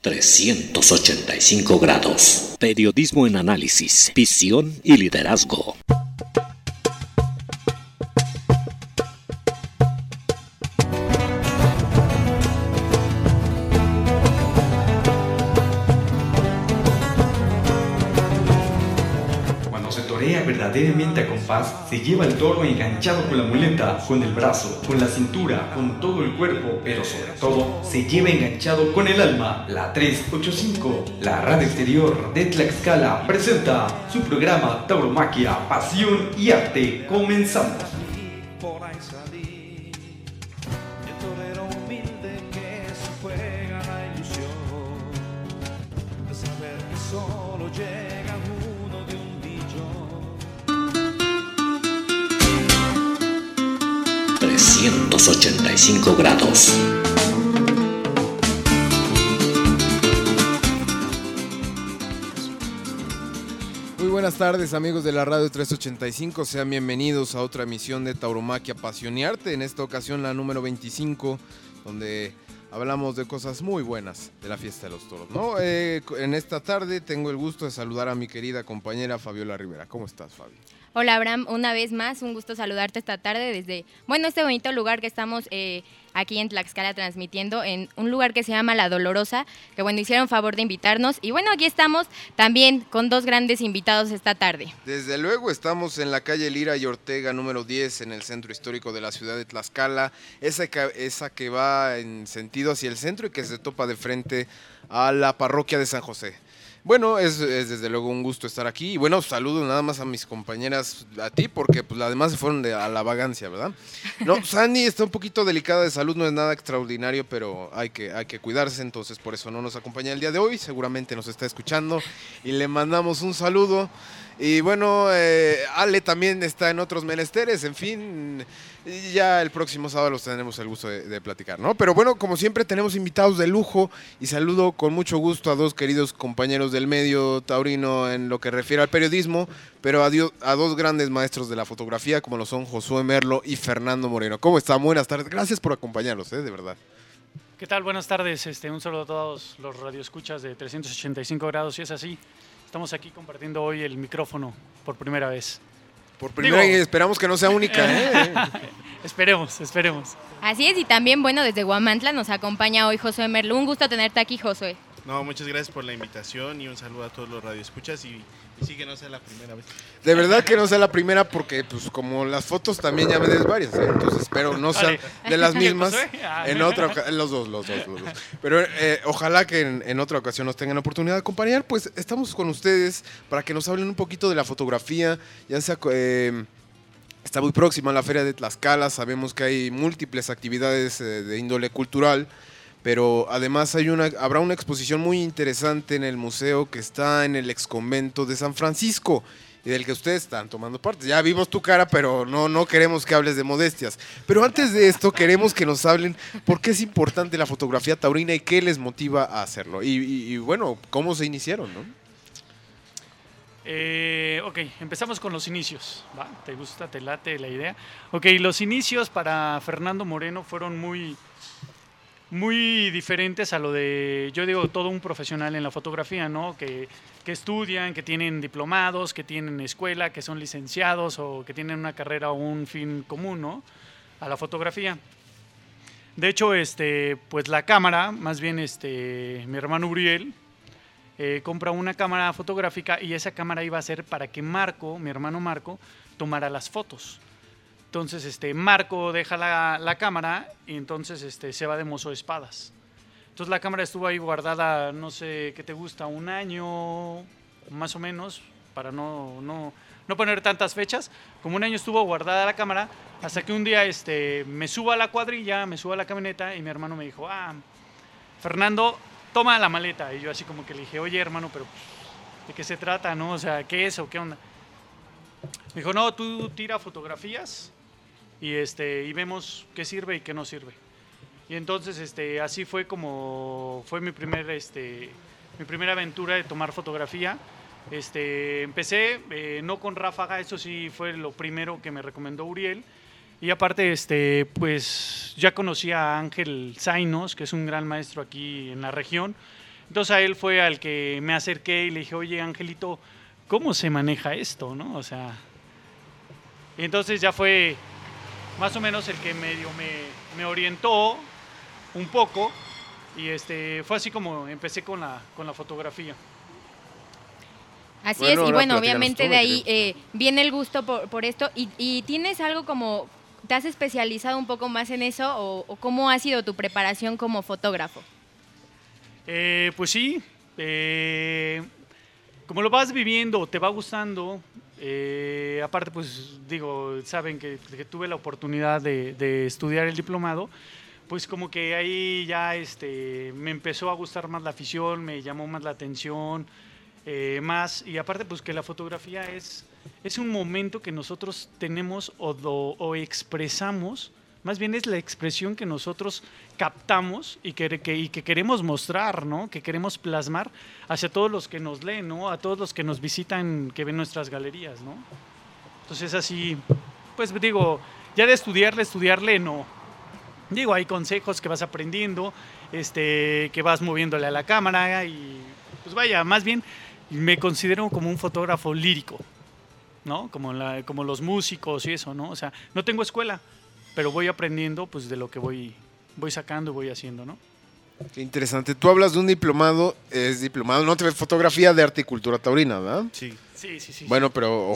385 grados. Periodismo en análisis, visión y liderazgo. Verdaderamente a compás, se lleva el toro enganchado con la muleta, con el brazo, con la cintura, con todo el cuerpo, pero sobre todo se lleva enganchado con el alma. La 385, la radio exterior de Tlaxcala, presenta su programa Tauromaquia, Pasión y Arte. Comenzamos. ...385 grados. Muy buenas tardes, amigos de la Radio 385. Sean bienvenidos a otra emisión de Tauromaquia, Pasión y Arte. En esta ocasión la número 25, donde hablamos de cosas muy buenas de la fiesta de los toros, ¿no? En esta tarde tengo el gusto de saludar a mi querida compañera Fabiola Rivera. ¿Cómo estás, Fabi? Hola, Abraham, una vez más, un gusto saludarte esta tarde desde, este bonito lugar que estamos aquí en Tlaxcala transmitiendo, en un lugar que se llama La Dolorosa, que hicieron favor de invitarnos. Y aquí estamos también con dos grandes invitados esta tarde. Desde luego, estamos en la calle Lira y Ortega, número 10, en el centro histórico de la ciudad de Tlaxcala, esa que va en sentido hacia el centro y que se topa de frente a la parroquia de San José. Bueno, es desde luego un gusto estar aquí y saludo nada más a mis compañeras, a ti, porque las demás se fueron a la vagancia, ¿verdad? No, Sandy está un poquito delicada de salud, no es nada extraordinario, pero hay que cuidarse, entonces por eso no nos acompaña el día de hoy, seguramente nos está escuchando y le mandamos un saludo. Y Ale también está en otros menesteres, en fin, ya el próximo sábado los tendremos el gusto de platicar, ¿no? Pero como siempre tenemos invitados de lujo y saludo con mucho gusto a dos queridos compañeros del medio taurino en lo que refiere al periodismo, pero a dos grandes maestros de la fotografía como lo son Josué Merlo y Fernando Moreno. ¿Cómo están? Buenas tardes, gracias por acompañarnos, de verdad. ¿Qué tal? Buenas tardes, un saludo a todos los radioescuchas de 385 grados, y es así. Estamos aquí compartiendo hoy el micrófono por primera vez. Por primera vez, esperamos que no sea única, ¿eh? Esperemos. Así es, y también, desde Huamantla nos acompaña hoy Josué Merlo. Un gusto tenerte aquí, Josué. No, muchas gracias por la invitación y un saludo a todos los radioescuchas y sí que no sea la primera vez. De verdad que no sea la primera porque como las fotos también ya me des varias, ¿eh? Entonces espero no sean de las mismas en otra ocasión, los dos. Pero ojalá que en otra ocasión nos tengan la oportunidad de acompañar, pues estamos con ustedes para que nos hablen un poquito de la fotografía, ya sea está muy próxima a la Feria de Tlaxcala, sabemos que hay múltiples actividades de índole cultural, pero además habrá una exposición muy interesante en el museo que está en el exconvento de San Francisco y del que ustedes están tomando parte. Ya vimos tu cara, pero no queremos que hables de modestias. Pero antes de esto queremos que nos hablen por qué es importante la fotografía taurina y qué les motiva a hacerlo. Y cómo se iniciaron, ¿no? Ok, empezamos con los inicios, ¿va? ¿Te gusta, te late la idea? Ok, los inicios para Fernando Moreno fueron muy diferentes a lo de, todo un profesional en la fotografía, ¿no? Que estudian, que tienen diplomados, que tienen escuela, que son licenciados o que tienen una carrera o un fin común, ¿no? A la fotografía. De hecho, pues la cámara, más bien mi hermano Uriel, compra una cámara fotográfica y esa cámara iba a ser para que mi hermano Marco, tomara las fotos. Entonces, Marco deja la cámara y entonces se va de mozo de espadas. Entonces la cámara estuvo ahí guardada, no sé qué te gusta, un año más o menos, para no poner tantas fechas. Como un año estuvo guardada la cámara, hasta que un día me subo a la cuadrilla, me subo a la camioneta y mi hermano me dijo, Fernando, toma la maleta. Y yo así como que le dije, oye hermano, pero ¿de qué se trata, no? O sea, ¿qué es o qué onda? Me dijo, no, tú tira fotografías y vemos qué sirve y qué no sirve. Y entonces así fue como fue mi primera aventura de tomar fotografía. Empecé no con ráfaga, eso sí fue lo primero que me recomendó Uriel. Y aparte, pues ya conocí a Ángel Zainos, que es un gran maestro aquí en la región. Entonces a él fue al que me acerqué y le dije, oye, Angelito, ¿cómo se maneja esto, no? O sea, entonces ya fue más o menos el que medio me orientó un poco y fue así como empecé con la fotografía. Así Bueno, es, y ahora bueno, platícanos obviamente tú, de mi ahí querido. viene el gusto por esto y tienes algo como, ¿te has especializado un poco más en eso o cómo ha sido tu preparación como fotógrafo? Pues sí, como lo vas viviendo, te va gustando. Aparte, pues digo, saben que tuve la oportunidad de estudiar el diplomado, pues como que ahí ya me empezó a gustar más la afición, me llamó más la atención, más, y aparte pues que la fotografía es un momento que nosotros tenemos o expresamos, más bien es la expresión que nosotros captamos y que queremos mostrar, ¿no? Que queremos plasmar hacia todos los que nos leen, ¿no? A todos los que nos visitan, que ven nuestras galerías, ¿no? Entonces así, pues digo, ya de estudiarle no. Digo, hay consejos que vas aprendiendo, que vas moviéndole a la cámara y pues vaya, más bien me considero como un fotógrafo lírico, ¿no? Como los músicos y eso, ¿no? O sea, no tengo escuela, pero voy aprendiendo pues de lo que voy sacando y voy haciendo, ¿no? Qué interesante. Tú hablas de un diplomado, es diplomado, no te fotografía de arte y cultura taurina, ¿verdad? Sí. Sí. Bueno, pero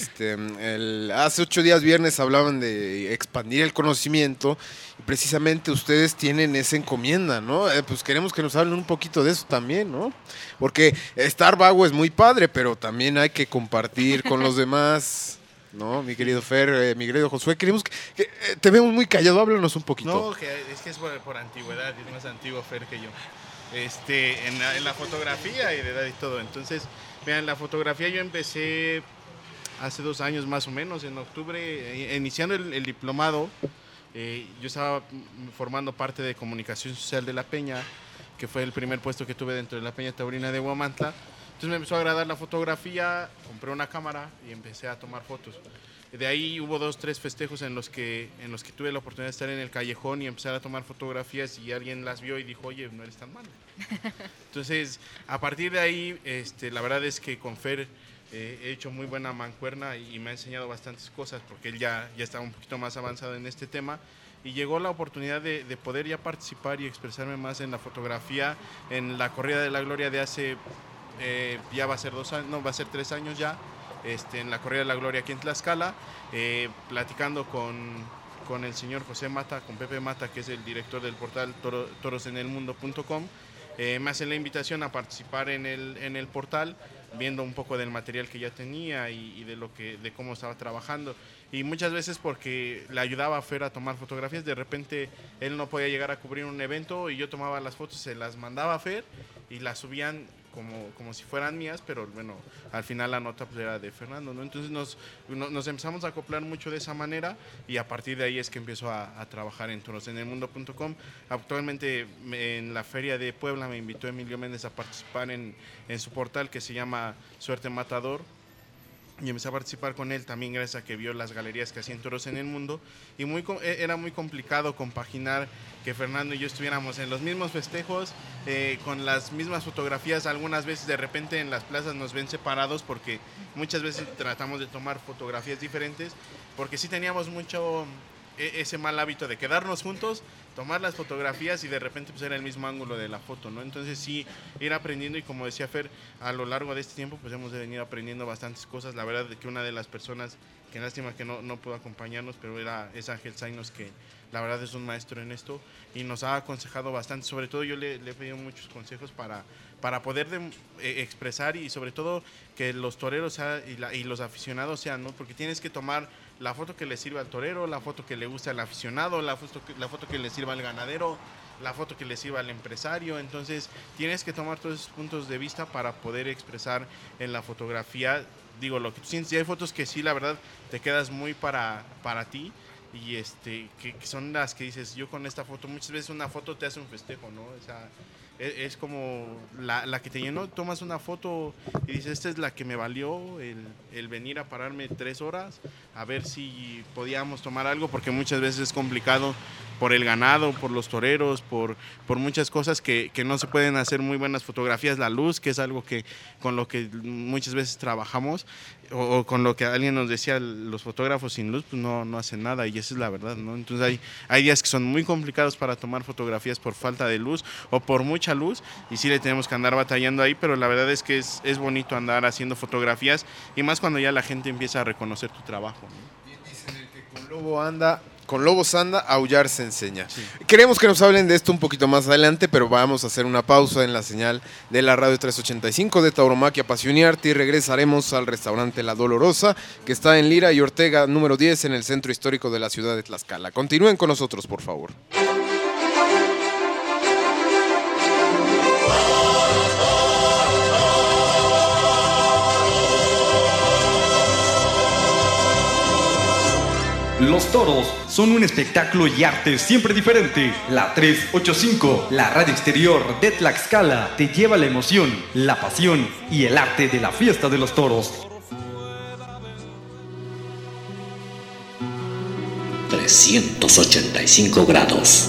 hace 8 días viernes hablaban de expandir el conocimiento y precisamente ustedes tienen esa encomienda, ¿no? Pues queremos que nos hablen un poquito de eso también, ¿no? Porque estar vago es muy padre, pero también hay que compartir con los demás, ¿no? Mi querido Fer, mi querido Josué, queremos que te vemos muy callado, háblanos un poquito. No, es que es por antigüedad, es más antiguo Fer que yo. En la fotografía y de edad y todo. Entonces, vean, en la fotografía yo empecé hace 2 años más o menos, en octubre, iniciando el diplomado. Yo estaba formando parte de comunicación social de La Peña, que fue el primer puesto que tuve dentro de La Peña Taurina de Huamantla. Entonces me empezó a agradar la fotografía, compré una cámara y empecé a tomar fotos. De ahí hubo 2-3 festejos en los que tuve la oportunidad de estar en el callejón y empezar a tomar fotografías y alguien las vio y dijo, oye, no eres tan malo. Entonces, a partir de ahí, la verdad es que con Fer he hecho muy buena mancuerna y me ha enseñado bastantes cosas porque él ya estaba un poquito más avanzado en este tema y llegó la oportunidad de poder ya participar y expresarme más en la fotografía en la Corrida de la Gloria de hace, ya va a ser 2 años, no, va a ser 3 años ya. En la Corrida de la Gloria aquí en Tlaxcala, platicando con el señor José Mata, con Pepe Mata, que es el director del portal torosenelmundo.com. Me hacen la invitación a participar en el portal, viendo un poco del material que ya tenía y de cómo estaba trabajando. Y muchas veces porque le ayudaba a Fer a tomar fotografías, de repente él no podía llegar a cubrir un evento y yo tomaba las fotos, se las mandaba a Fer y las subían como si fueran mías, pero bueno, al final la nota pues era de Fernando, ¿no? Entonces nos empezamos a acoplar mucho de esa manera y a partir de ahí es que empiezo a trabajar en torosenelmundo.com. Actualmente en la Feria de Puebla me invitó Emilio Méndez a participar en su portal que se llama Suerte Matador. Y empecé a participar con él también gracias a que vio las galerías que hacían Toros en el Mundo y era muy complicado compaginar que Fernando y yo estuviéramos en los mismos festejos, con las mismas fotografías. Algunas veces de repente en las plazas nos ven separados porque muchas veces tratamos de tomar fotografías diferentes porque sí teníamos mucho ese mal hábito de quedarnos juntos, tomar las fotografías y de repente pues era el mismo ángulo de la foto, ¿no? Entonces sí, ir aprendiendo y como decía Fer, a lo largo de este tiempo pues hemos venido aprendiendo bastantes cosas. La verdad es que una de las personas, que lástima que no pudo acompañarnos, pero es Ángel Zainos, que la verdad es un maestro en esto y nos ha aconsejado bastante. Sobre todo yo le he pedido muchos consejos para poder expresar y sobre todo que los toreros y los aficionados sean, ¿no? Porque tienes que tomar la foto que le sirva al torero, la foto que le gusta al aficionado, la foto que le sirva al ganadero, la foto que le sirva al empresario. Entonces tienes que tomar todos esos puntos de vista para poder expresar en la fotografía, digo, lo que tú sientes. Y hay fotos que sí, la verdad, te quedas muy para ti y que son las que dices, yo con esta foto, muchas veces una foto te hace un festejo, ¿no? O sea, es como la que te llenó, tomas una foto y dices, esta es la que me valió el venir a pararme 3 horas a ver si podíamos tomar algo, porque muchas veces es complicado por el ganado, por los toreros, por muchas cosas que no se pueden hacer muy buenas fotografías. La luz, que es algo que con lo que muchas veces trabajamos, o con lo que alguien nos decía, los fotógrafos sin luz pues no hacen nada, y esa es la verdad, ¿no? Entonces hay días que son muy complicados para tomar fotografías por falta de luz o por mucha luz, y sí le tenemos que andar batallando ahí, pero la verdad es que es bonito andar haciendo fotografías, y más cuando ya la gente empieza a reconocer tu trabajo, ¿no? Bien dicen, el que con lobos anda, aullar se enseña. Sí. Queremos que nos hablen de esto un poquito más adelante, pero vamos a hacer una pausa en la señal de la Radio 385 de Tauromaquia, Pasión y Arte, y regresaremos al restaurante La Dolorosa, que está en Lira y Ortega número 10 en el centro histórico de la ciudad de Tlaxcala. Continúen con nosotros, por favor. Los toros son un espectáculo y arte siempre diferente. La 385, la radio exterior de Tlaxcala, te lleva la emoción, la pasión y el arte de la fiesta de los toros. 385 grados.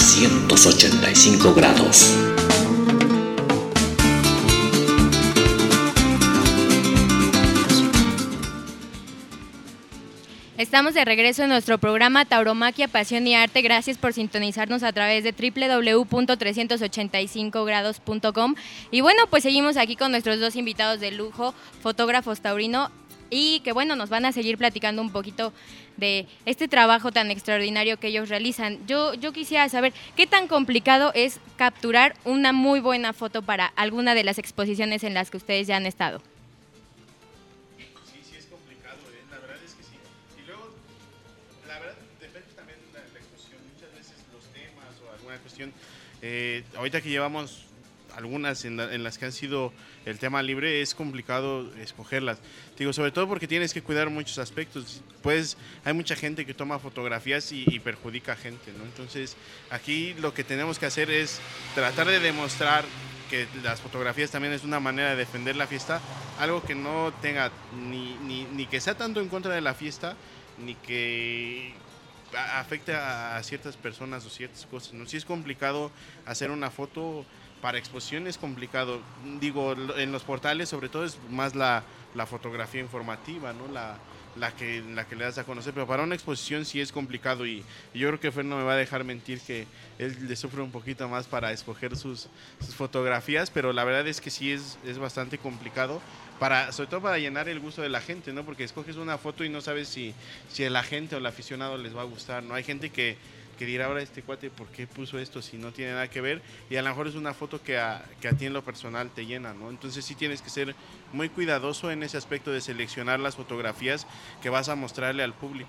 385 grados. Estamos de regreso en nuestro programa Tauromaquia, Pasión y Arte. Gracias por sintonizarnos a través de www.385grados.com. Y bueno, pues seguimos aquí con nuestros dos invitados de lujo, fotógrafos taurino, y que bueno, nos van a seguir platicando un poquito de este trabajo tan extraordinario que ellos realizan. Yo quisiera saber qué tan complicado es capturar una muy buena foto para alguna de las exposiciones en las que ustedes ya han estado. Sí, es complicado, la verdad es que sí. Y luego, la verdad, depende también de la exposición. Muchas veces los temas o alguna cuestión, ahorita que llevamos algunas en las que han sido el tema libre, es complicado escogerlas. Digo, sobre todo porque tienes que cuidar muchos aspectos. Pues hay mucha gente que toma fotografías y perjudica a gente, ¿no? Entonces, aquí lo que tenemos que hacer es tratar de demostrar que las fotografías también es una manera de defender la fiesta, algo que no tenga ni que sea tanto en contra de la fiesta, ni que afecte a ciertas personas o ciertas cosas, ¿no? Sí es complicado hacer una foto para exposición, es complicado. Digo, en los portales sobre todo es más la fotografía informativa, ¿no? La que le das a conocer, pero para una exposición sí es complicado, y yo creo que Fer no me va a dejar mentir que él le sufre un poquito más para escoger sus fotografías, pero la verdad es que sí es bastante complicado, sobre todo para llenar el gusto de la gente, ¿no? Porque escoges una foto y no sabes si a la gente o al aficionado les va a gustar, ¿no? Hay gente que dirá, ahora este cuate, ¿por qué puso esto si no tiene nada que ver? Y a lo mejor es una foto que a ti en lo personal te llena, ¿no? Entonces sí tienes que ser muy cuidadoso en ese aspecto de seleccionar las fotografías que vas a mostrarle al público.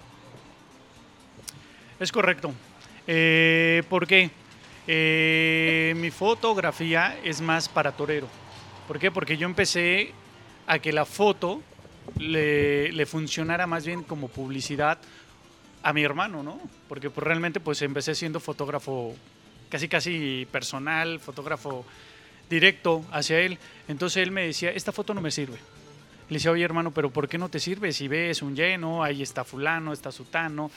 Es correcto. ¿Por qué? Mi fotografía es más para torero. ¿Por qué? Porque yo empecé a que la foto le funcionara más bien como publicidad a mi hermano, ¿no? Porque pues realmente pues empecé siendo fotógrafo casi personal, fotógrafo directo hacia él. Entonces él me decía, esta foto no me sirve. Le decía, oye hermano, pero ¿por qué no te sirve? Si ves un lleno, ahí está fulano, está sutano,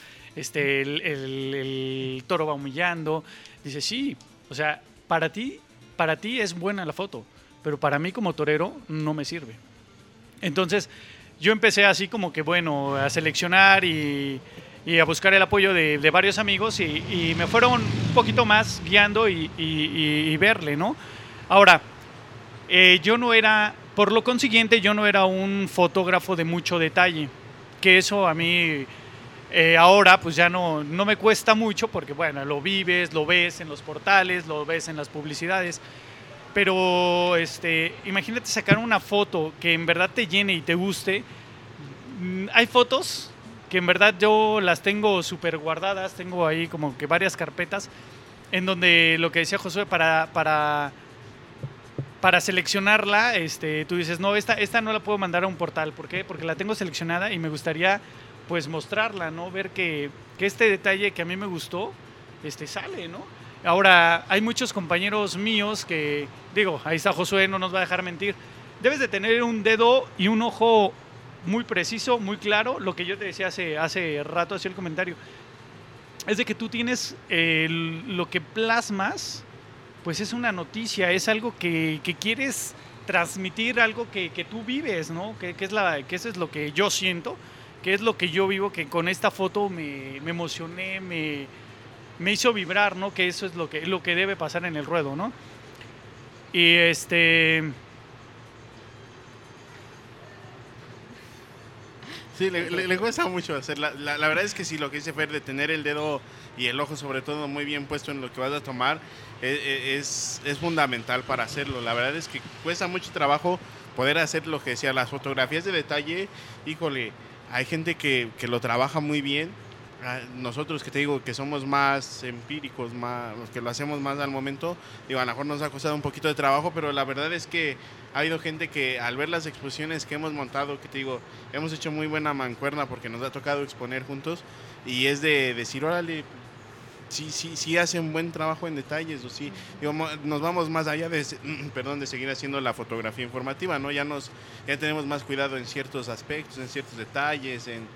el toro va humillando. Dice, sí, o sea, para ti es buena la foto, pero para mí como torero no me sirve. Entonces yo empecé así como que, bueno, a seleccionar y a buscar el apoyo de varios amigos y me fueron un poquito más guiando y verle, ¿no? Ahora, por lo consiguiente, yo no era un fotógrafo de mucho detalle, que eso a mí ahora pues ya no me cuesta mucho, porque bueno, lo vives, lo ves en los portales, lo ves en las publicidades, pero imagínate sacar una foto que en verdad te llene y te guste. Hay fotos que en verdad yo las tengo súper guardadas, tengo ahí como que varias carpetas, en donde lo que decía Josué, para seleccionarla, tú dices, no, esta no la puedo mandar a un portal. ¿Por qué? Porque la tengo seleccionada y me gustaría pues mostrarla, ¿no? Ver que este detalle que a mí me gustó, sale, ¿no? Ahora, hay muchos compañeros míos que, digo, ahí está Josué, no nos va a dejar mentir, debes de tener un dedo y un ojo muy preciso, muy claro. Lo que yo te decía hace rato, hacía el comentario, es de que tú tienes lo que plasmas, pues es una noticia, es algo que quieres transmitir, algo que tú vives, ¿no? Que eso es lo que yo siento, que es lo que yo vivo, que con esta foto me emocioné, me hizo vibrar, ¿no? Que eso es lo que debe pasar en el ruedo, ¿no? Y Sí, le cuesta mucho hacerla. La verdad es que sí, lo que dice Fer, de tener el dedo y el ojo sobre todo muy bien puesto en lo que vas a tomar, es fundamental para hacerlo. La verdad es que cuesta mucho trabajo poder hacer lo que decía, las fotografías de detalle. Híjole, hay gente que lo trabaja muy bien. Nosotros, que te digo que somos más empíricos, los que lo hacemos más al momento, digo, a lo mejor nos ha costado un poquito de trabajo, pero la verdad es que ha habido gente que al ver las exposiciones que hemos montado, que te digo, hemos hecho muy buena mancuerna porque nos ha tocado exponer juntos, y es de decir, órale, sí hacen buen trabajo en detalles, o sí, digo, nos vamos más allá de seguir haciendo la fotografía informativa, ¿no? Ya tenemos más cuidado en ciertos aspectos, en ciertos detalles, en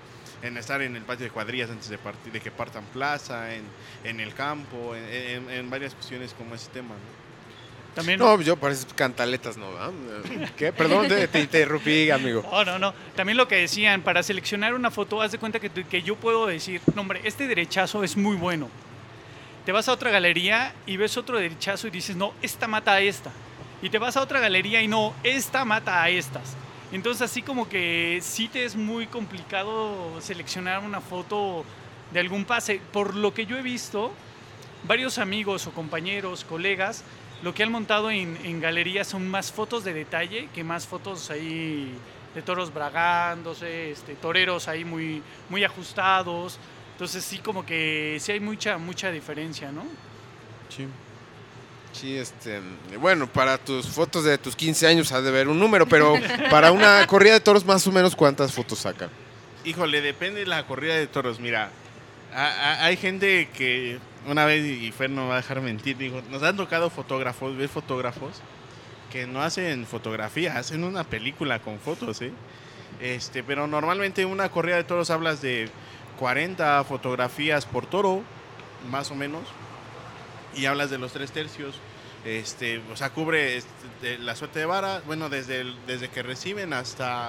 en estar en el patio de cuadrillas antes de que partan plaza, en el campo, en varias cuestiones como ese tema, ¿no? También, No, yo parece cantaletas, ¿no? ¿Ah? ¿Qué? Perdón, te interrumpí, amigo. No. También lo que decían, para seleccionar una foto, haz de cuenta que yo puedo decir, no, hombre, este derechazo es muy bueno. Te vas a otra galería y ves otro derechazo y dices, no, esta mata a esta. Y te vas a otra galería y no, esta mata a estas. Entonces así como que sí te es muy complicado seleccionar una foto de algún pase. Por lo que yo he visto, varios amigos o compañeros, colegas, lo que han montado en galerías son más fotos de detalle que más fotos ahí de toros bragándose, toreros ahí muy, muy ajustados. Entonces sí como que sí hay mucha diferencia, ¿no? Sí. Sí, bueno, para tus fotos de tus 15 años ha de haber un número, pero para una corrida de toros más o menos ¿cuántas fotos sacan? Híjole, depende de la corrida de toros. Mira, hay gente que una vez, y Fer no va a dejar mentir, digo, nos han tocado fotógrafos que no hacen fotografía, hacen una película con fotos, ¿eh? Pero normalmente una corrida de toros hablas de 40 fotografías por toro, más o menos, y hablas de los 3/3, o sea, cubre la suerte de vara, bueno, desde que reciben hasta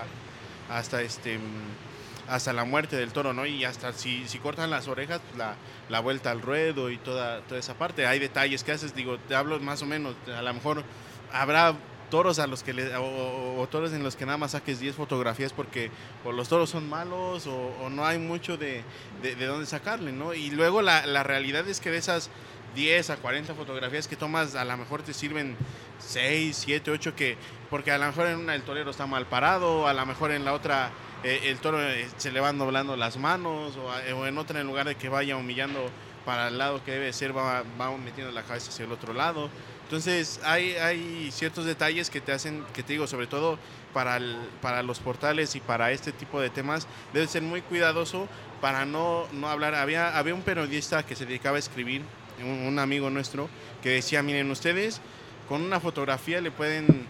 la muerte del toro, ¿no? Y hasta si cortan las orejas, pues la vuelta al ruedo y toda esa parte. Hay detalles que haces, digo, te hablo más o menos, a lo mejor habrá toros a los que o toros en los que nada más saques 10 fotografías porque o los toros son malos o no hay mucho de dónde sacarle, ¿no? Y luego la realidad es que de esas 10 a 40 fotografías que tomas, a lo mejor te sirven 6, 7, 8 porque a lo mejor en una el torero está mal parado, a lo mejor en la otra el toro se le van doblando las manos, o en otra, en lugar de que vaya humillando para el lado que debe ser, va metiendo la cabeza hacia el otro lado. Entonces hay ciertos detalles que te hacen, que te digo, sobre todo para los portales y para este tipo de temas, debes ser muy cuidadoso para no hablar. Había un periodista que se dedicaba a escribir, un amigo nuestro, que decía, miren, ustedes con una fotografía le pueden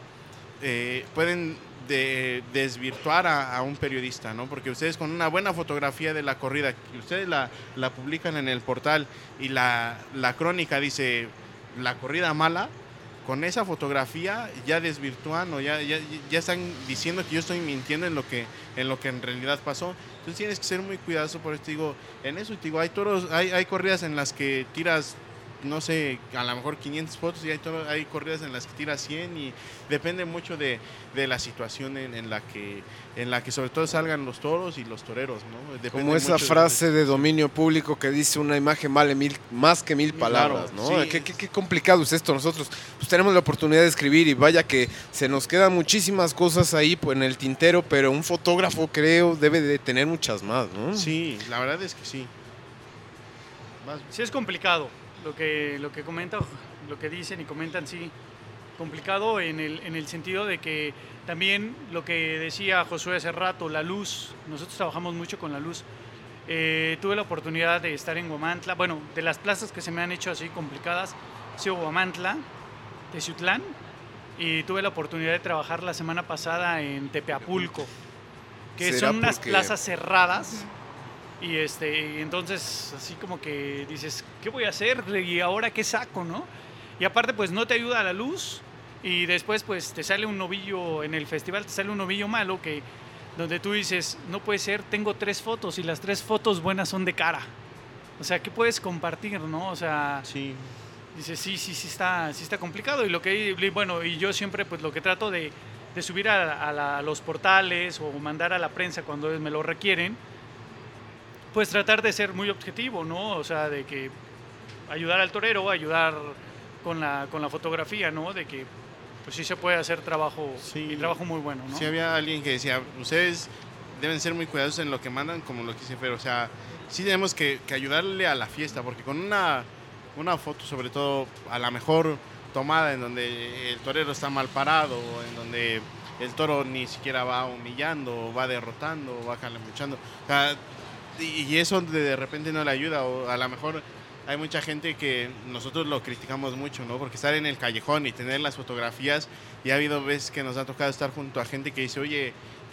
desvirtuar a un periodista, ¿no? Porque ustedes con una buena fotografía de la corrida, que ustedes la publican en el portal y la crónica dice la corrida mala, con esa fotografía ya desvirtúan o ya están diciendo que yo estoy mintiendo en lo que en realidad pasó. Entonces tienes que ser muy cuidadoso. Por esto digo, en eso te digo, hay toros, hay corridas en las que tiras, no sé, a lo mejor 500 fotos, y hay corridas en las que tiras 100, y depende mucho de la situación en la que sobre todo salgan los toros y los toreros, ¿no? Depende como esa frase de dominio público que dice una imagen vale más que 1000 palabras, ¿no? Sí. Qué complicado es esto. Nosotros pues tenemos la oportunidad de escribir y vaya que se nos quedan muchísimas cosas ahí pues, en el tintero, pero un fotógrafo creo debe de tener muchas más, ¿no? Sí, la verdad es que sí. Sí es complicado. Lo que comenta, lo que dicen y comentan, sí, complicado en el sentido de que también lo que decía Josué hace rato, la luz, nosotros trabajamos mucho con la luz. Tuve la oportunidad de estar en Huamantla, bueno, de las plazas que se me han hecho así complicadas, ha sido Huamantla, Teciutlán, y tuve la oportunidad de trabajar la semana pasada en Tepeapulco, que son unas plazas cerradas. Y entonces así como que dices, ¿qué voy a hacer? ¿Y ahora qué saco, no? Y aparte pues no te ayuda a la luz, y después pues te sale un novillo en el festival, te sale un novillo malo donde tú dices, no puede ser, tengo 3 fotos y las 3 fotos buenas son de cara. O sea, ¿qué puedes compartir, no? O sea, sí. Dices, sí está complicado. Y yo siempre pues lo que trato de subir a los portales o mandar a la prensa cuando me lo requieren, pues tratar de ser muy objetivo, ¿no? O sea, de que ayudar al torero, ayudar con la fotografía, ¿no? De que pues sí se puede hacer trabajo, sí, y trabajo muy bueno, ¿no? Sí, había alguien que decía, ustedes deben ser muy cuidadosos en lo que mandan, como lo que dice Fer, o sea, sí tenemos que ayudarle a la fiesta, porque con una foto, sobre todo, a la mejor tomada en donde el torero está mal parado, o en donde el toro ni siquiera va humillando, o va derrotando, o va calamuchando, o sea, y eso de repente no le ayuda, o a lo mejor hay mucha gente que nosotros lo criticamos mucho, ¿no? Porque estar en el callejón y tener las fotografías, y ha habido veces que nos ha tocado estar junto a gente que dice, oye,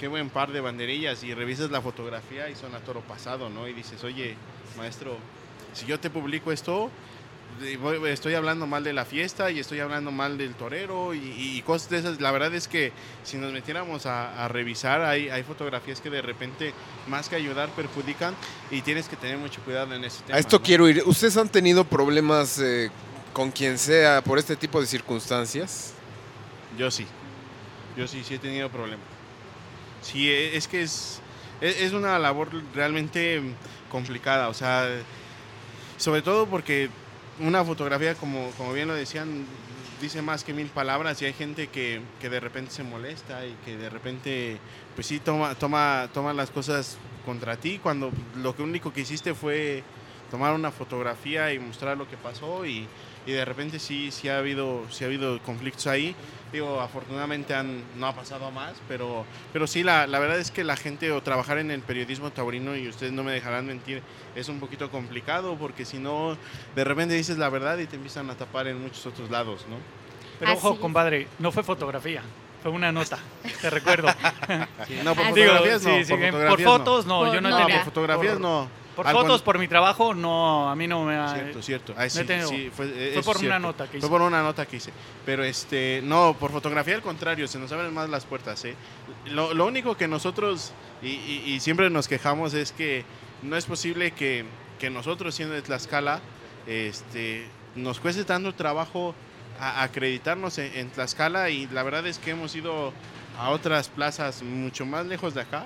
qué buen par de banderillas, y revisas la fotografía y son a toro pasado, ¿no? Y dices, oye, maestro, si yo te publico esto, estoy hablando mal de la fiesta y estoy hablando mal del torero y cosas de esas. La verdad es que si nos metiéramos a revisar, hay fotografías que de repente, más que ayudar, perjudican, y tienes que tener mucho cuidado en ese tema. A esto ¿no? quiero ir. ¿Ustedes han tenido problemas con quien sea por este tipo de circunstancias? Yo sí he tenido problemas. Sí, es que es una labor realmente complicada, o sea, sobre todo porque una fotografía, como bien lo decían, dice más que 1000 palabras, y hay gente que de repente se molesta y que de repente, pues sí, toma las cosas contra ti, cuando lo único que hiciste fue tomar una fotografía y mostrar lo que pasó, y de repente sí ha habido conflictos ahí. Digo, afortunadamente no ha pasado a más, pero sí, la verdad es que la gente, o trabajar en el periodismo taurino, y ustedes no me dejarán mentir, es un poquito complicado, porque si no, de repente dices la verdad y te empiezan a tapar en muchos otros lados, ¿no? Pero Así ojo, es. compadre, no fue fotografía, fue una nota, te recuerdo. Sí, no, por Así fotografías no. Sí, sí, Por por fotografías fotos no, Por- yo no, no, he No, tenido. por fotografías no. Por Al fotos, con- por mi trabajo, no, a mí no me ha... Cierto. Ay, no sí, he tenido. sí, Fue eso por es una cierto. nota que hice. Fue por una nota que hice. Pero no, por fotografía al contrario, se nos abren más las puertas, ¿eh? Lo único que nosotros, y siempre nos quejamos, es que no es posible que nosotros, siendo de Tlaxcala, nos cueste tanto trabajo acreditarnos en Tlaxcala, y la verdad es que hemos ido a otras plazas mucho más lejos de acá,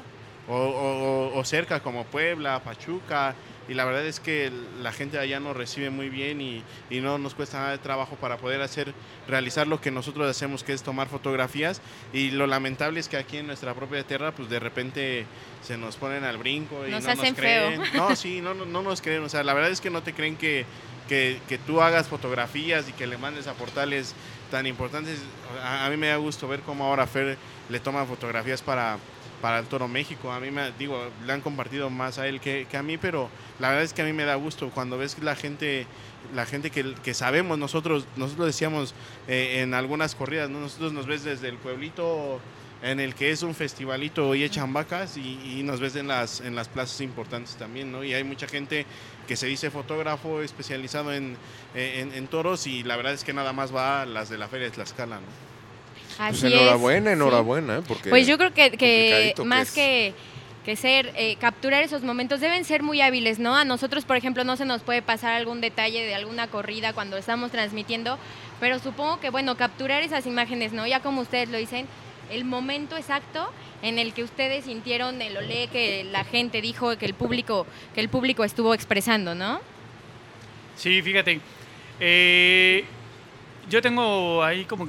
o cerca, como Puebla, Pachuca, y la verdad es que la gente allá nos recibe muy bien, y no nos cuesta nada de trabajo para poder realizar lo que nosotros hacemos, que es tomar fotografías. Y lo lamentable es que aquí en nuestra propia tierra, pues de repente se nos ponen al brinco y Nos no nos hacen creen. feo. No, sí, no nos creen. O sea, la verdad es que no te creen que tú hagas fotografías y que le mandes a portales tan importantes. A mí me da gusto ver cómo ahora Fer le toma fotografías para el Toro México. A mí le han compartido más a él que a mí, pero la verdad es que a mí me da gusto cuando ves la gente que sabemos. Nosotros decíamos en algunas corridas, ¿no? Nosotros nos ves desde el pueblito en el que es un festivalito y echan vacas, y nos ves en las plazas importantes también, ¿no? Y hay mucha gente que se dice fotógrafo especializado en toros, y la verdad es que nada más va a las de la Feria de Tlaxcala, ¿no? Pues Así enhorabuena, es. enhorabuena, porque Pues yo creo que complicadito más que ser, capturar esos momentos, deben ser muy hábiles, ¿no? A nosotros, por ejemplo, no se nos puede pasar algún detalle de alguna corrida cuando estamos transmitiendo, pero supongo que, bueno, capturar esas imágenes, ¿no? Ya como ustedes lo dicen, el momento exacto en el que ustedes sintieron el olé que la gente dijo, que el público estuvo expresando, ¿no? Sí, fíjate, yo tengo ahí como que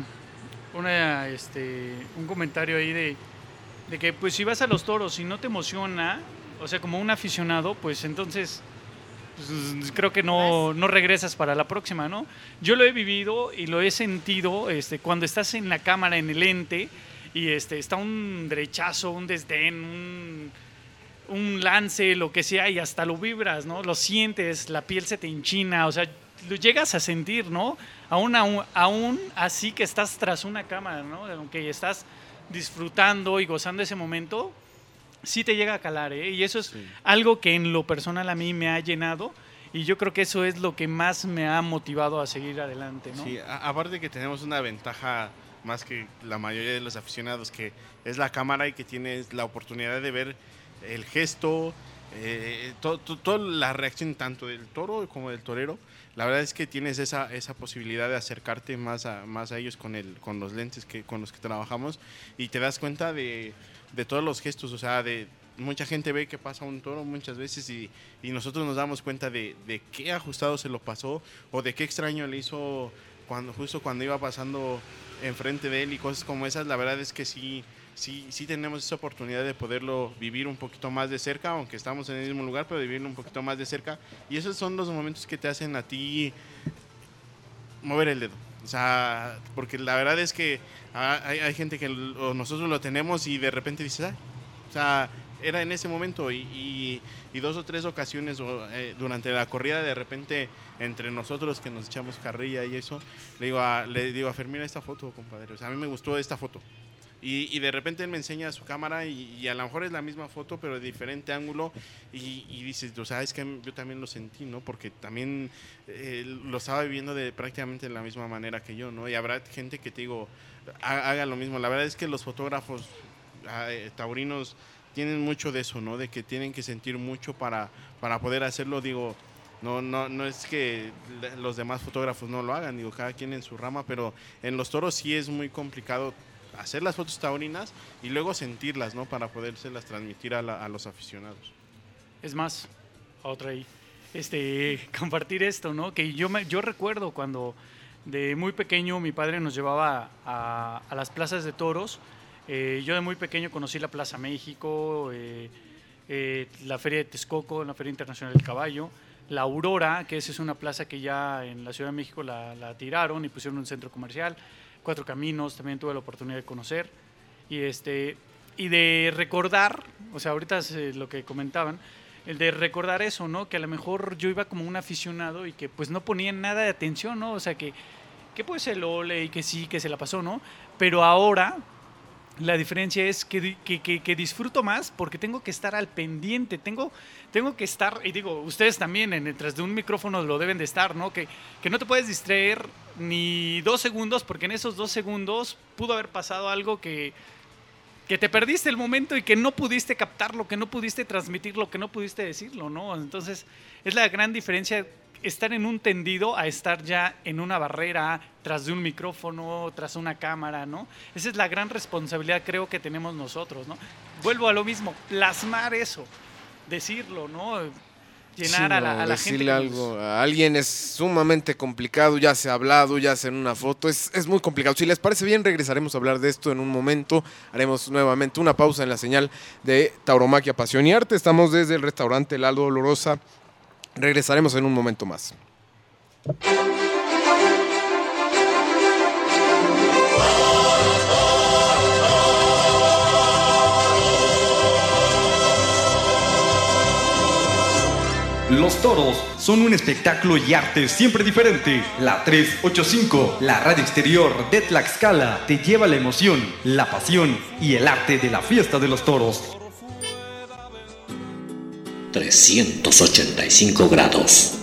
un comentario ahí de que pues si vas a los toros y no te emociona, o sea, como un aficionado, pues entonces pues, creo que no regresas para la próxima, ¿no? Yo lo he vivido y lo he sentido cuando estás en la cámara, en el ente, y está un derechazo, un desdén, un lance, lo que sea, y hasta lo vibras, ¿no? Lo sientes, la piel se te enchina, o sea, lo llegas a sentir, ¿no? Aún así que estás tras una cámara, ¿no? Aunque estás disfrutando y gozando ese momento, sí te llega a calar, ¿eh? Y eso es algo que en lo personal a mí me ha llenado, y yo creo que eso es lo que más me ha motivado a seguir adelante, ¿no? Sí, aparte que tenemos una ventaja más que la mayoría de los aficionados, que es la cámara, y que tienes la oportunidad de ver el gesto, toda la reacción tanto del toro como del torero. La verdad es que tienes esa posibilidad de acercarte más a ellos con los lentes con los que trabajamos, y te das cuenta de todos los gestos. O sea, mucha gente ve que pasa un toro muchas veces, y nosotros nos damos cuenta de qué ajustado se lo pasó, o de qué extraño le hizo justo cuando iba pasando enfrente de él, y cosas como esas. La verdad es que sí tenemos esa oportunidad de poderlo vivir un poquito más de cerca, aunque estamos en el mismo lugar, pero vivirlo un poquito más de cerca, y esos son los momentos que te hacen a ti mover el dedo. O sea, porque la verdad es que hay gente que nosotros lo tenemos y de repente dices, o sea, era en ese momento, y 2 o 3 ocasiones durante la corrida, de repente entre nosotros que nos echamos carrilla y eso, le digo a Fer, mira esta foto, compadre, o sea, a mí me gustó esta foto. Y de repente él me enseña su cámara y a lo mejor es la misma foto, pero de diferente ángulo. Y dices, o sea, es que yo también lo sentí, ¿no? Porque también lo estaba viviendo de prácticamente de la misma manera que yo, ¿no? Y habrá gente que te digo, haga lo mismo. La verdad es que los fotógrafos taurinos tienen mucho de eso, ¿no? De que tienen que sentir mucho para poder hacerlo, digo. No es que los demás fotógrafos no lo hagan, digo, cada quien en su rama, pero en los toros sí es muy complicado hacer las fotos taurinas y luego sentirlas, ¿no? Para podérselas transmitir a los aficionados. Es más, otra ahí, compartir esto, ¿no? Que yo recuerdo cuando de muy pequeño mi padre nos llevaba a las plazas de toros. Yo de muy pequeño conocí la Plaza México, la Feria de Texcoco, la Feria Internacional del Caballo, la Aurora, que esa es una plaza que ya en la Ciudad de México la tiraron y pusieron un centro comercial. Cuatro Caminos también tuve la oportunidad de conocer. Y de recordar, o sea, ahorita es lo que comentaban, el de recordar eso, ¿no? Que a lo mejor yo iba como un aficionado y que pues no ponía nada de atención, ¿no? O sea, que pues el ole y que sí, que se la pasó, ¿no? Pero ahora la diferencia es que disfruto más porque tengo que estar al pendiente, tengo que estar, y digo, ustedes también detrás de un micrófono lo deben de estar, ¿no? Que no te puedes distraer ni 2 segundos porque en esos 2 segundos pudo haber pasado algo que te perdiste el momento y que no pudiste captarlo, que no pudiste transmitirlo, que no pudiste decirlo, ¿no? Entonces es la gran diferencia estar en un tendido a estar ya en una barrera, tras de un micrófono, tras una cámara, ¿no? Esa es la gran responsabilidad, creo, que tenemos nosotros, ¿no? Vuelvo a lo mismo, plasmar eso, decirlo, ¿no? Llenar sí, a la decirle gente. Algo a alguien es sumamente complicado, ya sea hablado, ya sea en una foto, es muy complicado. Si les parece bien, regresaremos a hablar de esto en un momento. Haremos nuevamente una pausa en la señal de Tauromaquia, Pasión y Arte. Estamos desde el restaurante La Dolorosa. Regresaremos en un momento más. Los toros son un espectáculo y arte siempre diferente. La 385, la radio exterior de Tlaxcala, te lleva la emoción, la pasión y el arte de la fiesta de los toros. 385 grados.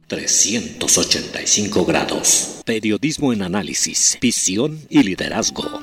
385 grados. Periodismo en análisis, visión y liderazgo.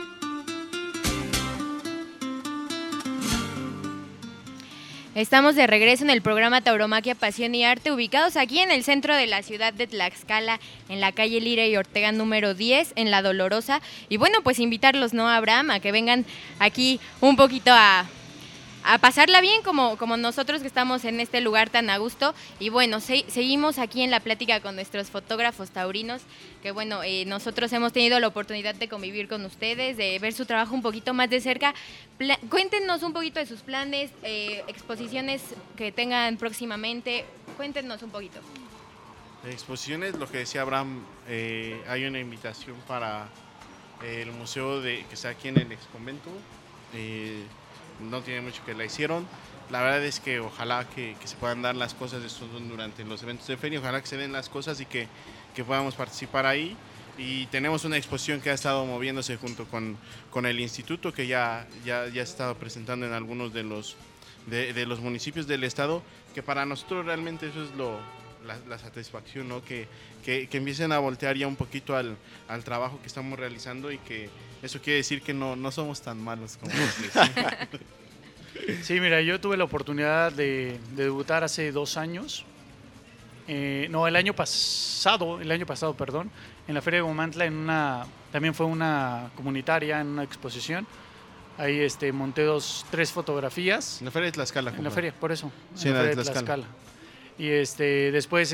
Estamos de regreso en el programa Tauromaquia, Pasión y Arte, ubicados aquí en el centro de la ciudad de Tlaxcala, en la calle Lira y Ortega número 10, en La Dolorosa. Y bueno, pues invitarlos, ¿no, Abraham? A que vengan aquí un poquito a pasarla bien como nosotros que estamos en este lugar tan a gusto. Y bueno, seguimos aquí en la plática con nuestros fotógrafos taurinos, que bueno, nosotros hemos tenido la oportunidad de convivir con ustedes, de ver su trabajo un poquito más de cerca. Cuéntenos un poquito de sus planes, exposiciones que tengan próximamente, cuéntenos un poquito. Exposiciones, lo que decía Abraham, hay una invitación para el museo que está aquí en el exconvento. No tiene mucho que la hicieron. La verdad es que ojalá que se puedan dar las cosas durante los eventos de feria, ojalá que se den las cosas y que podamos participar ahí. Y tenemos una exposición que ha estado moviéndose junto con el instituto, que ya ha estado presentando en algunos de los municipios del estado, que para nosotros realmente eso es la satisfacción, ¿no? Que empiecen a voltear ya un poquito al trabajo que estamos realizando, y que eso quiere decir que no somos tan malos como nos dicen. Sí, mira, yo tuve la oportunidad de debutar hace 2 años. El año pasado, perdón, en la Feria de Gomantla, también fue una comunitaria, en una exposición. Ahí monté 3 fotografías. En la Feria de Tlaxcala. En la feria, por eso. Sí, en la Feria de Tlaxcala. Y después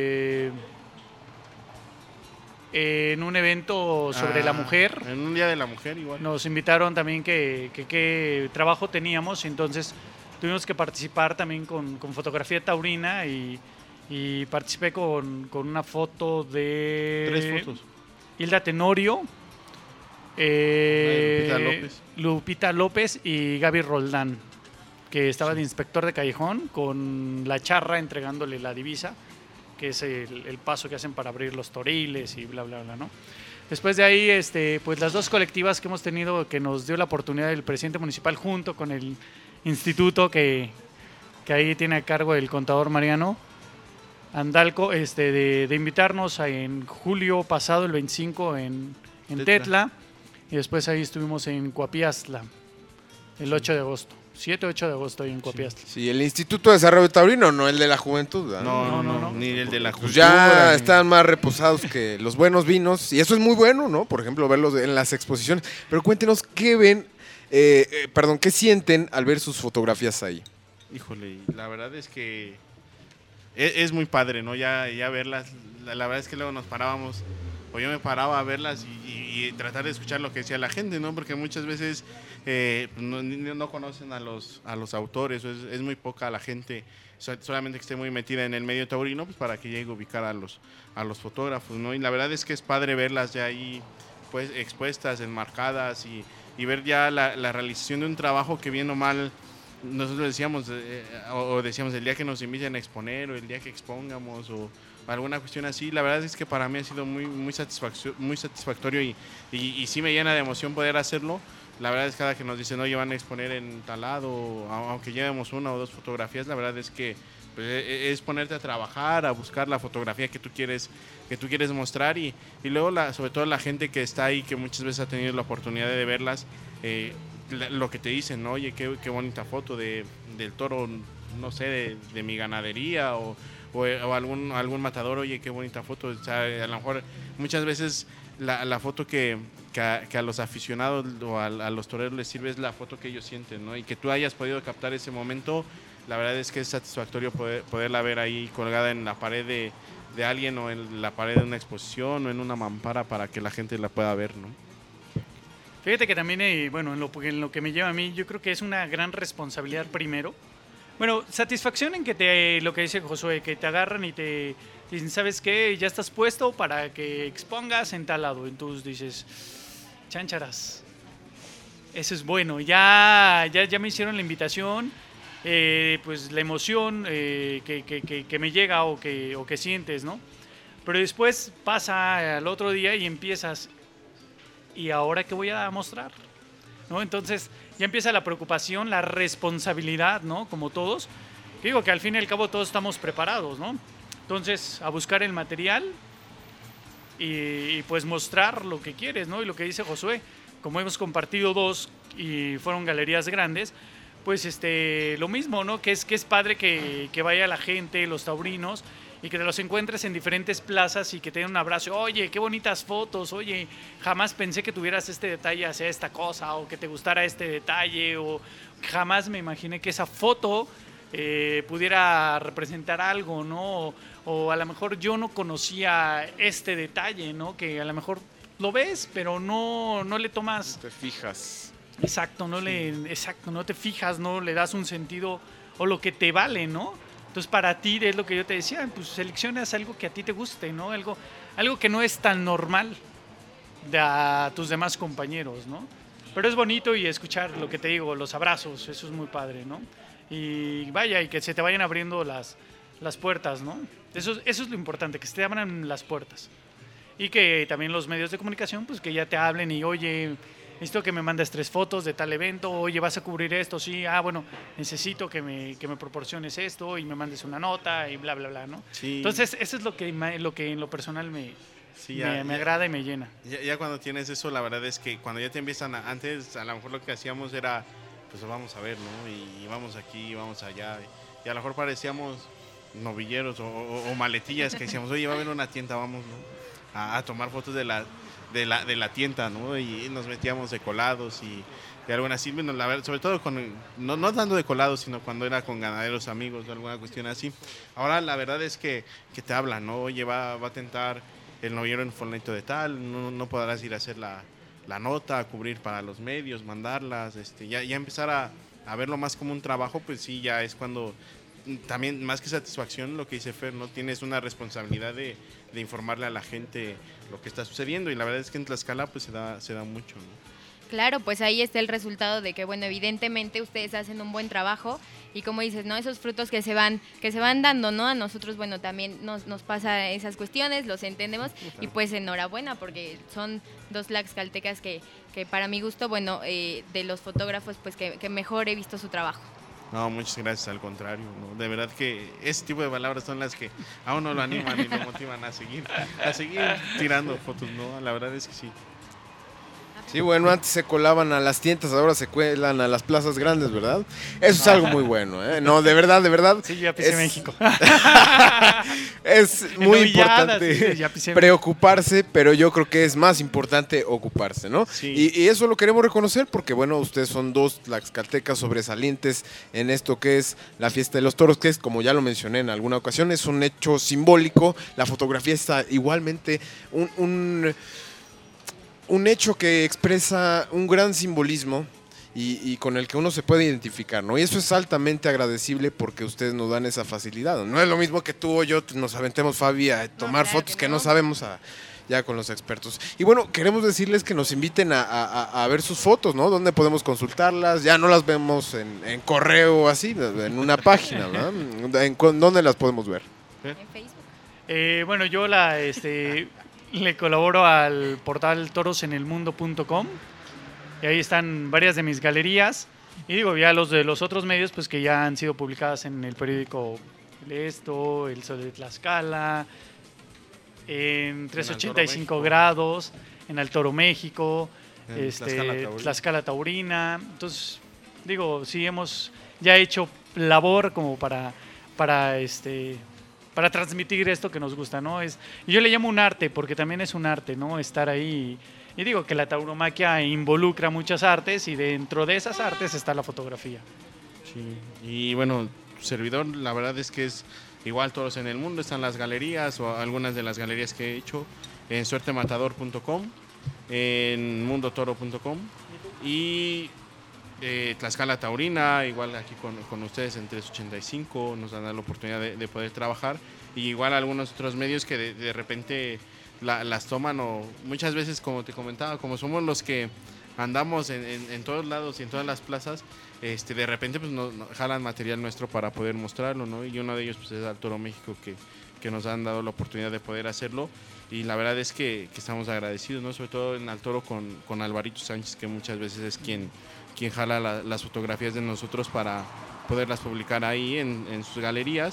en un evento sobre la mujer. En un día de la mujer igual. Nos invitaron también qué trabajo teníamos, entonces tuvimos que participar también con fotografía taurina y participé con una foto de 3 fotos. Hilda Tenorio, Lupita López y Gaby Roldán, que estaba de inspector de callejón con la charra entregándole la divisa, que es el paso que hacen para abrir los toriles y bla, bla, bla, ¿no? Después de ahí, pues las 2 colectivas que hemos tenido, que nos dio la oportunidad el presidente municipal junto con el instituto que ahí tiene a cargo el contador Mariano Andalco, de invitarnos en julio pasado, el 25, en Tetla, y después ahí estuvimos en Coapiastla, el 8 de agosto. 7-8 de agosto ahí en Coapiastla. Sí, el Instituto de Desarrollo Taurino, no el de la Juventud, ¿verdad? No, ni el de la Pues cultura. ya están más reposados que los buenos vinos, y eso es muy bueno, ¿no? Por ejemplo, verlos en las exposiciones. Pero cuéntenos qué ven, qué sienten al ver sus fotografías ahí. Híjole, la verdad es que es muy padre, ¿no? Ya verlas. La verdad es que luego nos parábamos, o yo me paraba a verlas y tratar de escuchar lo que decía la gente, ¿no? Porque muchas veces no conocen a los autores, es muy poca la gente, solamente que esté muy metida en el medio taurino, pues para que llegue a ubicar a los fotógrafos, ¿no? Y la verdad es que es padre verlas ya ahí, pues, expuestas, enmarcadas, y ver ya la realización de un trabajo que, bien o mal, nosotros decíamos el día que nos inviten a exponer, o el día que expongamos, o alguna cuestión así. La verdad es que para mí ha sido muy satisfactorio, y sí me llena de emoción poder hacerlo. La verdad es que cada que nos dicen, oye, van a exponer en tal lado, aunque llevemos 1 o 2 fotografías, la verdad es que pues, es ponerte a trabajar, a buscar la fotografía que tú quieres mostrar, y luego sobre todo la gente que está ahí, que muchas veces ha tenido la oportunidad de verlas, lo que te dicen, ¿no? Oye, qué bonita foto del toro, no sé, de mi ganadería, o algún matador, oye, qué bonita foto. O sea, a lo mejor muchas veces la foto que a los aficionados o a los toreros les sirve es la foto que ellos sienten, ¿no? Y que tú hayas podido captar ese momento, la verdad es que es satisfactorio poderla ver ahí colgada en la pared de alguien, o en la pared de una exposición, o en una mampara, para que la gente la pueda ver, ¿no? Fíjate que también, en lo que me lleva a mí, yo creo que es una gran responsabilidad primero. Bueno, satisfacción en que lo que dice Josué, que te agarran y te dicen, ¿sabes qué? Ya estás puesto para que expongas en tal lado. Entonces dices, chácharas, eso es bueno. Ya me hicieron la invitación, pues la emoción que me llega o que sientes, ¿no? Pero después pasa al otro día y empiezas, ¿y ahora qué voy a mostrar? ¿No? Entonces ya empieza la preocupación, la responsabilidad, ¿no? Como todos. Digo que al fin y al cabo todos estamos preparados, ¿no? Entonces, a buscar el material y pues mostrar lo que quieres, ¿no? Y lo que dice Josué, como hemos compartido 2 y fueron galerías grandes, pues lo mismo, ¿no? Que es padre que vaya la gente, los taurinos, y que te los encuentres en diferentes plazas y que te den un abrazo. Oye, qué bonitas fotos. Oye, jamás pensé que tuvieras este detalle hacia esta cosa, o que te gustara este detalle, o jamás me imaginé que esa foto pudiera representar algo, ¿no? O a lo mejor yo no conocía este detalle, ¿no? Que a lo mejor lo ves, pero no le tomas... Te fijas. Exacto, no te fijas, no le das un sentido o lo que te vale, ¿no? Entonces, para ti, es lo que yo te decía, pues seleccionas algo que a ti te guste, ¿no? Algo que no es tan normal de tus demás compañeros, ¿no? Pero es bonito y escuchar lo que te digo, los abrazos, eso es muy padre, ¿no? Y vaya, y que se te vayan abriendo las puertas, ¿no? Eso es lo importante, que se te abran las puertas. Y que también los medios de comunicación, pues que ya te hablen y, oye, necesito que me mandes 3 fotos de tal evento, oye, vas a cubrir esto, sí, bueno, necesito que me proporciones esto y me mandes una nota y bla, bla, bla, ¿no? Sí. Entonces, eso es lo que en lo personal me agrada y me llena. Ya cuando tienes eso, la verdad es que cuando ya te empiezan, antes a lo mejor lo que hacíamos era, pues vamos a ver, ¿no? Y vamos aquí, vamos allá, y a lo mejor parecíamos novilleros o maletillas que decíamos, oye, va a haber una tienda, vamos, ¿no? A tomar fotos de la tienda, ¿no? Y nos metíamos de colados y algo así, bueno, la verdad, sobre todo no tanto de colados, sino cuando era con ganaderos amigos o alguna cuestión así. Ahora la verdad es que te hablan, ¿no? Oye, va a tentar el novillero en fulanito de tal, no podrás ir a hacer la nota, a cubrir para los medios, mandarlas, ya empezar a verlo más como un trabajo, pues sí, ya es cuando también, más que satisfacción, lo que dice Fer, ¿no? Tienes una responsabilidad de informarle a la gente lo que está sucediendo, y la verdad es que en Tlaxcala pues se da mucho, ¿no? Claro, pues ahí está el resultado de que, bueno, evidentemente ustedes hacen un buen trabajo y como dices, ¿no? Esos frutos que se van dando, ¿no? A nosotros, bueno, también nos pasa esas cuestiones, los entendemos y pues enhorabuena porque son 2 tlaxcaltecas que para mi gusto, bueno, de los fotógrafos, pues que mejor he visto su trabajo. No, muchas gracias, al contrario, ¿no? De verdad que ese tipo de palabras son las que a uno lo animan y lo motivan a seguir tirando fotos, ¿no? La verdad es que sí. Sí, bueno, antes se colaban a las tiendas, ahora se cuelan a las plazas grandes, ¿verdad? Eso es algo muy bueno, ¿eh? No, de verdad. Sí, ya pisé México. Es muy importante preocuparse, pero yo creo que es más importante ocuparse, ¿no? Sí. Y eso lo queremos reconocer porque, bueno, ustedes son 2 tlaxcaltecas sobresalientes en esto que es la fiesta de los toros, que es, como ya lo mencioné en alguna ocasión, es un hecho simbólico. La fotografía está igualmente un hecho que expresa un gran simbolismo y con el que uno se puede identificar, ¿no? Y eso es altamente agradecible porque ustedes nos dan esa facilidad. No es lo mismo que tú o yo nos aventemos, Fabi, a tomar fotos que no sabemos ya con los expertos. Y bueno, queremos decirles que nos inviten a ver sus fotos, ¿no? ¿Dónde podemos consultarlas? Ya no las vemos en correo así, en una página, ¿no? ¿Dónde las podemos ver? En Facebook. Bueno, yo le colaboro al portal torosenelmundo.com y ahí están varias de mis galerías y digo, ya los de los otros medios pues que ya han sido publicadas en el periódico El Sol de Tlaxcala, en 385 grados, en El Toro México, Tlaxcala Taurina. Entonces, digo, sí hemos ya hecho labor como para transmitir esto que nos gusta, ¿no? Y yo le llamo un arte, porque también es un arte, ¿no? Estar ahí. Y digo que la tauromaquia involucra muchas artes y dentro de esas artes está la fotografía. Sí, y bueno, servidor, la verdad es que es igual Toros en el Mundo, están las galerías o algunas de las galerías que he hecho en suertematador.com, en mundotoro.com y Tlaxcala Taurina, igual aquí con ustedes en 385, nos dan la oportunidad de poder trabajar, y igual algunos otros medios que de repente las toman, o muchas veces, como te comentaba, como somos los que andamos en todos lados y en todas las plazas, de repente pues nos jalan material nuestro para poder mostrarlo, ¿no? Y uno de ellos pues es Al Toro México, que nos han dado la oportunidad de poder hacerlo, y la verdad es que estamos agradecidos, ¿no? Sobre todo en Al Toro con Alvarito Sánchez, que muchas veces es quien jala las fotografías de nosotros para poderlas publicar ahí en sus galerías.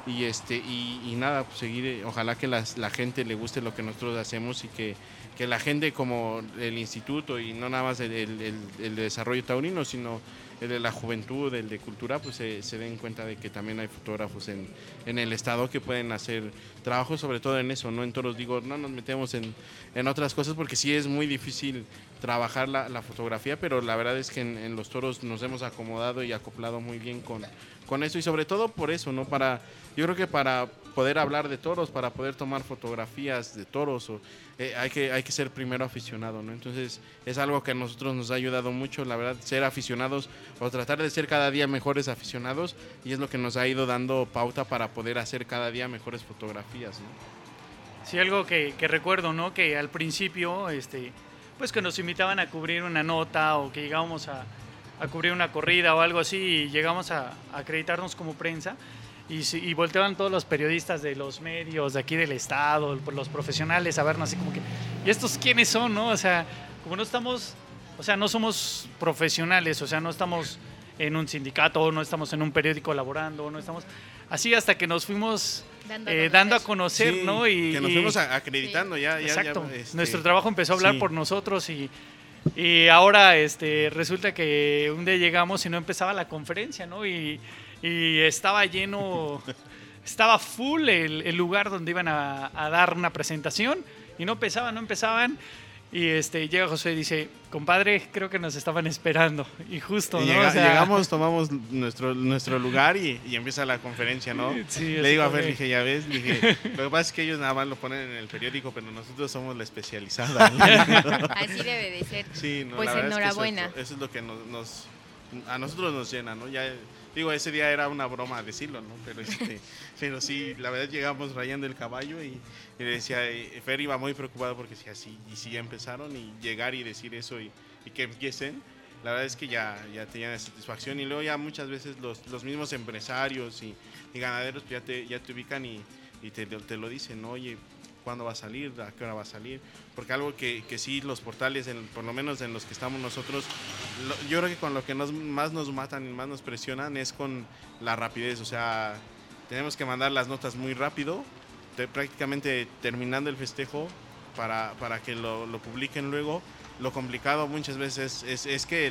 y nada, pues seguir, ojalá que la gente le guste lo que nosotros hacemos y que la gente como el instituto y no nada más el desarrollo taurino, sino el de la juventud, el de cultura, pues se den cuenta de que también hay fotógrafos en el estado que pueden hacer trabajo, sobre todo en eso, ¿no? En toros, digo, no nos metemos en otras cosas porque sí es muy difícil trabajar la fotografía, pero la verdad es que en los toros nos hemos acomodado y acoplado muy bien con eso, y sobre todo por eso, ¿no? Yo creo que para poder hablar de toros, para poder tomar fotografías de toros, hay que ser primero aficionado, ¿no? Entonces es algo que a nosotros nos ha ayudado mucho, la verdad, ser aficionados o tratar de ser cada día mejores aficionados, y es lo que nos ha ido dando pauta para poder hacer cada día mejores fotografías, ¿no? Sí, algo que recuerdo, ¿no? Que al principio, pues que nos invitaban a cubrir una nota o que llegábamos a cubrir una corrida o algo así, y llegamos a acreditarnos como prensa, y volteaban todos los periodistas de los medios de aquí del estado, los profesionales, a vernos así como que, ¿y estos quiénes son, no? O sea, como no estamos, o sea, no somos profesionales, o sea, no estamos en un sindicato, no estamos en un periódico laborando, no estamos así, hasta que nos fuimos dando a conocer, sí, ¿no? Y que nos fuimos acreditando, sí. Exacto. Nuestro trabajo empezó a hablar por nosotros, y ahora resulta que un día llegamos y no empezaba la conferencia, ¿no? Y estaba lleno, estaba full el lugar donde iban a dar una presentación, y no empezaban. Y llega José y dice, compadre, creo que nos estaban esperando. Y justo, ¿no? Llegamos, tomamos nuestro lugar y empieza la conferencia, ¿no? Sí, le digo a Fer, dije, ya ves, lo que pasa es que ellos nada más lo ponen en el periódico, pero nosotros somos la especializada. Así debe de ser. Sí, no, pues enhorabuena. Eso es lo que a nosotros nos llena, ¿no? Ya, digo, ese día era una broma decirlo, ¿no? Pero sí, la verdad llegamos rayando el caballo y le decía, Fer iba muy preocupado porque decía, sí, y si ya empezaron, y llegar y decir eso y que empiecen, la verdad es que ya tenían satisfacción, y luego ya muchas veces los mismos empresarios y ganaderos pues ya te ubican y te lo dicen, ¿no? Oye, ¿cuándo va a salir? ¿A qué hora va a salir? Porque algo que sí los portales, por lo menos en los que estamos nosotros, yo creo que con lo que más nos matan y más nos presionan es con la rapidez, o sea, tenemos que mandar las notas muy rápido, prácticamente terminando el festejo para que lo publiquen luego. Lo complicado muchas veces es que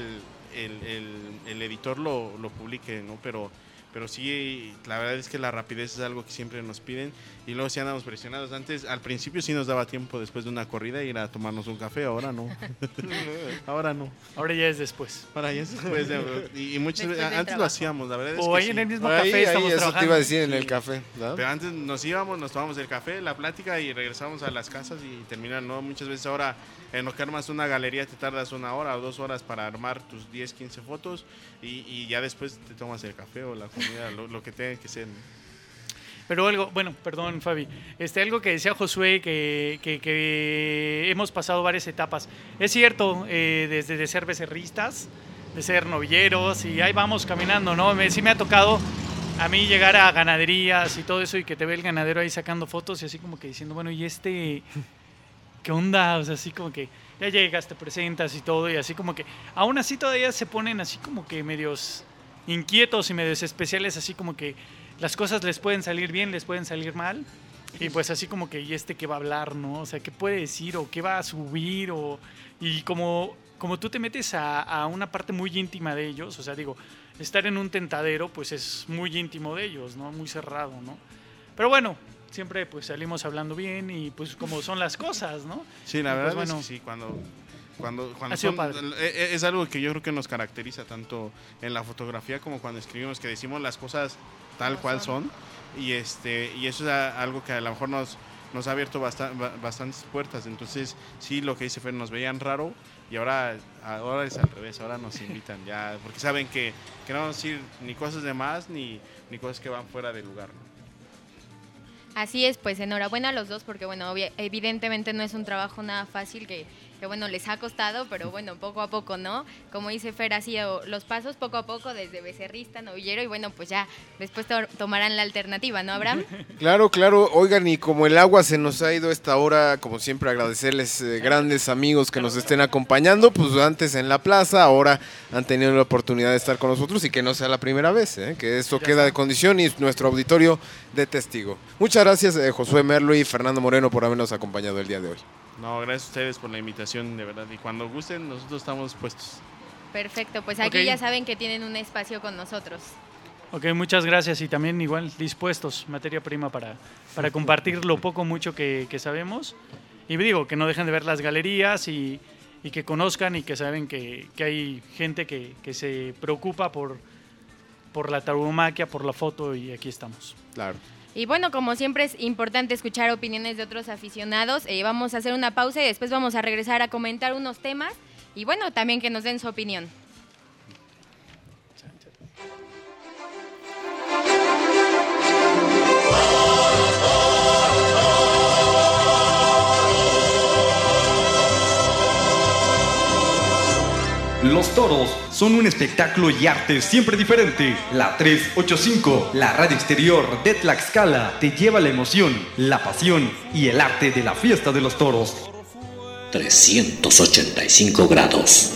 el editor lo publique, ¿no? Pero sí, la verdad es que la rapidez es algo que siempre nos piden, y luego sí andamos presionados. Al principio sí nos daba tiempo después de una corrida ir a tomarnos un café, ahora no. Ahora no. Ahora ya es después. Ahora ya es después. Y muchas veces, antes trabajo. lo hacíamos, la verdad es o que ahí sí. en el mismo café ahí estamos eso trabajando. te iba a decir en el café, ¿no? Pero antes nos íbamos, nos tomábamos el café, la plática, y regresamos a las casas y terminan, ¿no? Muchas veces ahora en lo que armas una galería te tardas 1 hora o 2 horas para armar tus 10, 15 fotos, y ya después te tomas el café o la comida, lo que tenga que ser. Pero algo, bueno, perdón, Fabi, algo que decía Josué, que hemos pasado varias etapas. Es cierto, desde de ser becerristas, de ser novilleros, y ahí vamos caminando, ¿no? Sí me ha tocado a mí llegar a ganaderías y todo eso, y que te ve el ganadero ahí sacando fotos y así como que diciendo, bueno, ¿y qué onda? O sea, así como que ya llegas, te presentas y todo, y así como que aún así todavía se ponen así como que medios inquietos y medios especiales, así como que las cosas les pueden salir bien, les pueden salir mal, y pues así como que, ¿y qué va a hablar, no? O sea, ¿qué puede decir o qué va a subir? Y como tú te metes a una parte muy íntima de ellos, o sea, digo, estar en un tentadero pues es muy íntimo de ellos, ¿no? Muy cerrado, ¿no? Pero bueno, siempre pues salimos hablando bien, y pues como son las cosas, ¿no? Sí, la y verdad pues, es bueno, que sí, cuando padre. es algo que yo creo que nos caracteriza tanto en la fotografía como cuando escribimos, que decimos las cosas tal cual son, y eso es algo que a lo mejor nos ha abierto bastantes puertas. Entonces sí, lo que dice Fer, nos veían raro, y ahora es al revés, ahora nos invitan ya, porque saben que no vamos a decir ni cosas de más ni cosas que van fuera de lugar, ¿no? Así es, pues enhorabuena a los dos, porque bueno, evidentemente no es un trabajo nada fácil, que que bueno, les ha costado, pero bueno, poco a poco, ¿no? Como dice Fer, ha sido los pasos poco a poco desde becerrista, novillero, y bueno, pues ya después tomarán la alternativa, ¿no, Abraham? Claro, claro. Oigan, y como el agua se nos ha ido esta hora, como siempre agradecerles grandes amigos que nos estén acompañando, pues antes en la plaza, ahora han tenido la oportunidad de estar con nosotros y que no sea la primera vez, que esto queda de condición y nuestro auditorio de testigo. Muchas gracias Josué Merlo y Fernando Moreno por habernos acompañado el día de hoy. No, gracias a ustedes por la invitación, de verdad. Y cuando gusten, nosotros estamos puestos. Perfecto, pues aquí ya saben que tienen un espacio con nosotros. Ok, muchas gracias y también igual dispuestos, materia prima para compartir lo poco mucho que sabemos. Y digo, que no dejen de ver las galerías y que conozcan y que saben que hay gente que se preocupa por la tauromaquia, por la foto, y aquí estamos. Claro. Y bueno, como siempre es importante escuchar opiniones de otros aficionados. Vamos a hacer una pausa y después vamos a regresar a comentar unos temas y bueno, también que nos den su opinión. Los toros son un espectáculo y arte siempre diferente. La 385, la radio exterior de Tlaxcala, te lleva la emoción, la pasión y el arte de la fiesta de los toros. 385 grados.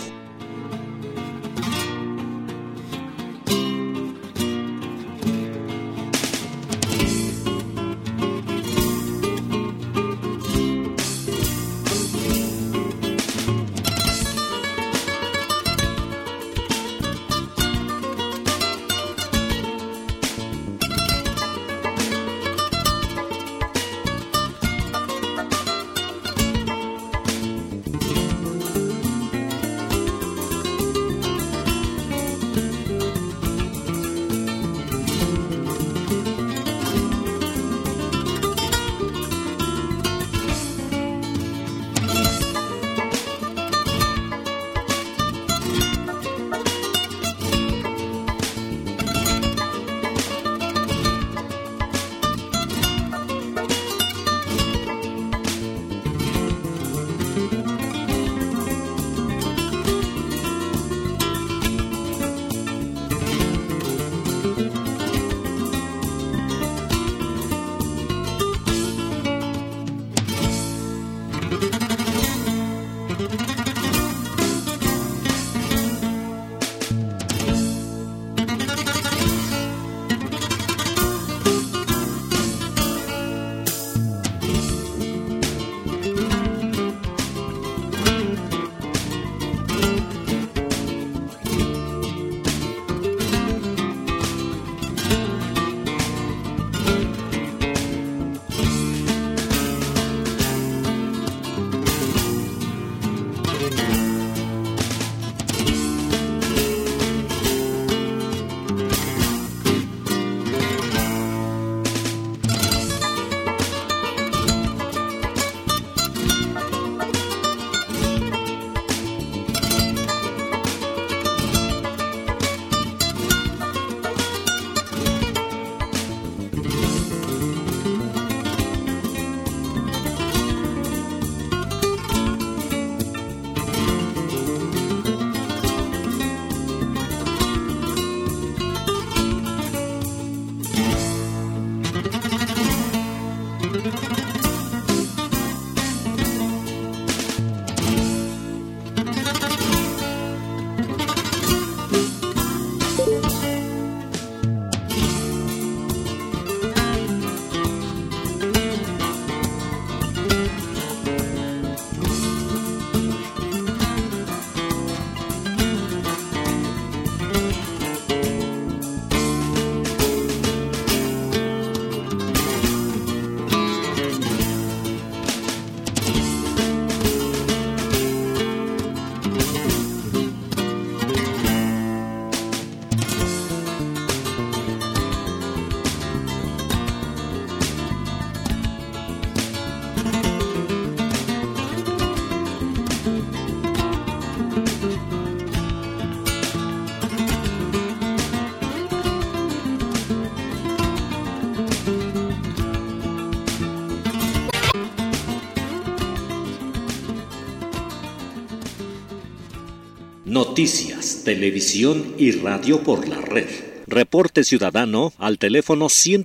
Noticias, televisión y radio por la red. Reporte ciudadano al teléfono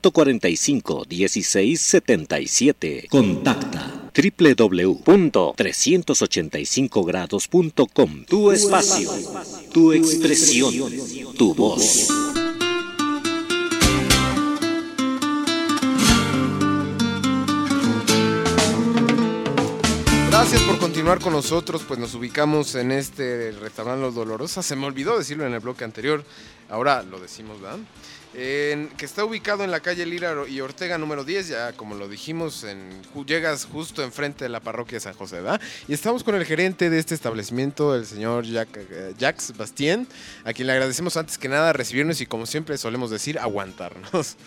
145-1677. Contacta www.385grados.com. Tu espacio, tu expresión, tu voz. Gracias por continuar con nosotros, pues nos ubicamos en este restaurante Los Dolorosa. Se me olvidó decirlo en el bloque anterior, ahora lo decimos, ¿verdad? Que está ubicado en la calle Lira y Ortega número 10, ya como lo dijimos, llegas justo enfrente de la parroquia de San José, ¿verdad? Y estamos con el gerente de este establecimiento, el señor Jacques Bastien, a quien le agradecemos antes que nada recibirnos y, como siempre solemos decir, aguantarnos.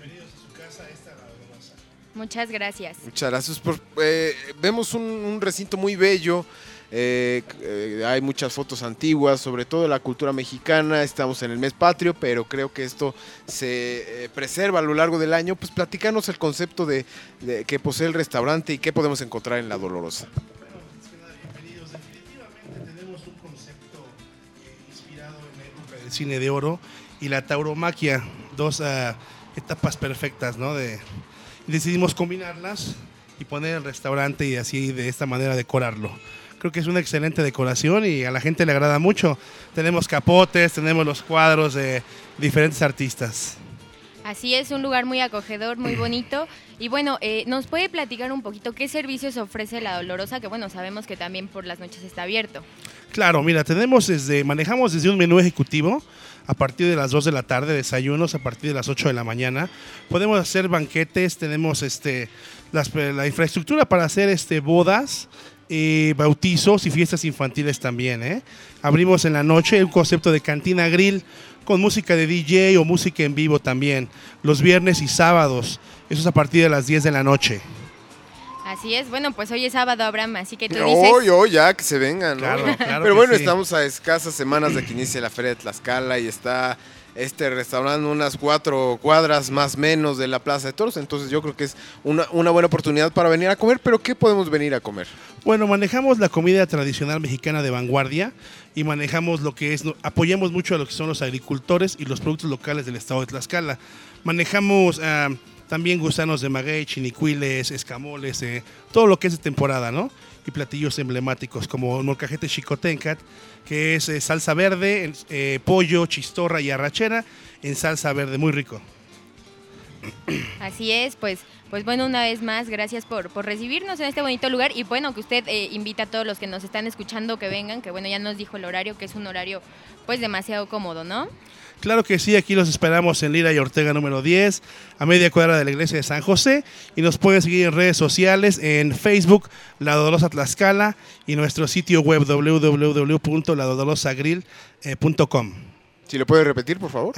Muchas gracias. Muchas gracias. Vemos un recinto muy bello. Hay muchas fotos antiguas, sobre todo de la cultura mexicana. Estamos en el mes patrio, pero creo que esto se preserva a lo largo del año. Pues platícanos el concepto de que posee el restaurante y qué podemos encontrar en La Dolorosa. Bienvenidos. Definitivamente tenemos un concepto inspirado en la época del cine de oro y la tauromaquia, dos etapas perfectas, ¿no? Decidimos combinarlas y poner el restaurante y así de esta manera decorarlo. Creo que es una excelente decoración y a la gente le agrada mucho. Tenemos capotes, tenemos los cuadros de diferentes artistas. Así es, un lugar muy acogedor, muy bonito. Y bueno, ¿nos puede platicar un poquito qué servicios ofrece La Dolorosa? Que bueno, sabemos que también por las noches está abierto. Claro, mira, manejamos desde un menú ejecutivo a partir de las 2 de la tarde, desayunos a partir de las 8 de la mañana. Podemos hacer banquetes, tenemos la infraestructura para hacer bodas, bautizos y fiestas infantiles también. Abrimos en la noche un concepto de cantina grill con música de DJ o música en vivo también, los viernes y sábados, eso es a partir de las 10 de la noche. Así es, bueno, pues hoy es sábado, Abraham, así que tú dices... Ya, que se vengan, ¿no? Claro Pero bueno, sí. Estamos a escasas semanas de que inicie la Feria de Tlaxcala y está este restaurante unas 4 cuadras más menos de la Plaza de Toros, entonces yo creo que es una buena oportunidad para venir a comer, pero ¿qué podemos venir a comer? Bueno, manejamos la comida tradicional mexicana de vanguardia y manejamos apoyamos mucho a lo que son los agricultores y los productos locales del estado de Tlaxcala. Manejamos también gusanos de maguey, chinicuiles, escamoles, todo lo que es de temporada, ¿no? Y platillos emblemáticos como molcajete xicotencat, que es salsa verde, pollo, chistorra y arrachera en salsa verde, muy rico. Así es, pues bueno, una vez más, gracias por recibirnos en este bonito lugar y bueno, que usted invita a todos los que nos están escuchando que vengan, que bueno, ya nos dijo el horario, que es un horario pues demasiado cómodo, ¿no? Claro que sí, aquí los esperamos en Lira y Ortega número 10, a media cuadra de la iglesia de San José, y nos pueden seguir en redes sociales, en Facebook, La Dolorosa Tlaxcala, y nuestro sitio web www.ladolorosagrill.com. Si lo puede repetir, por favor.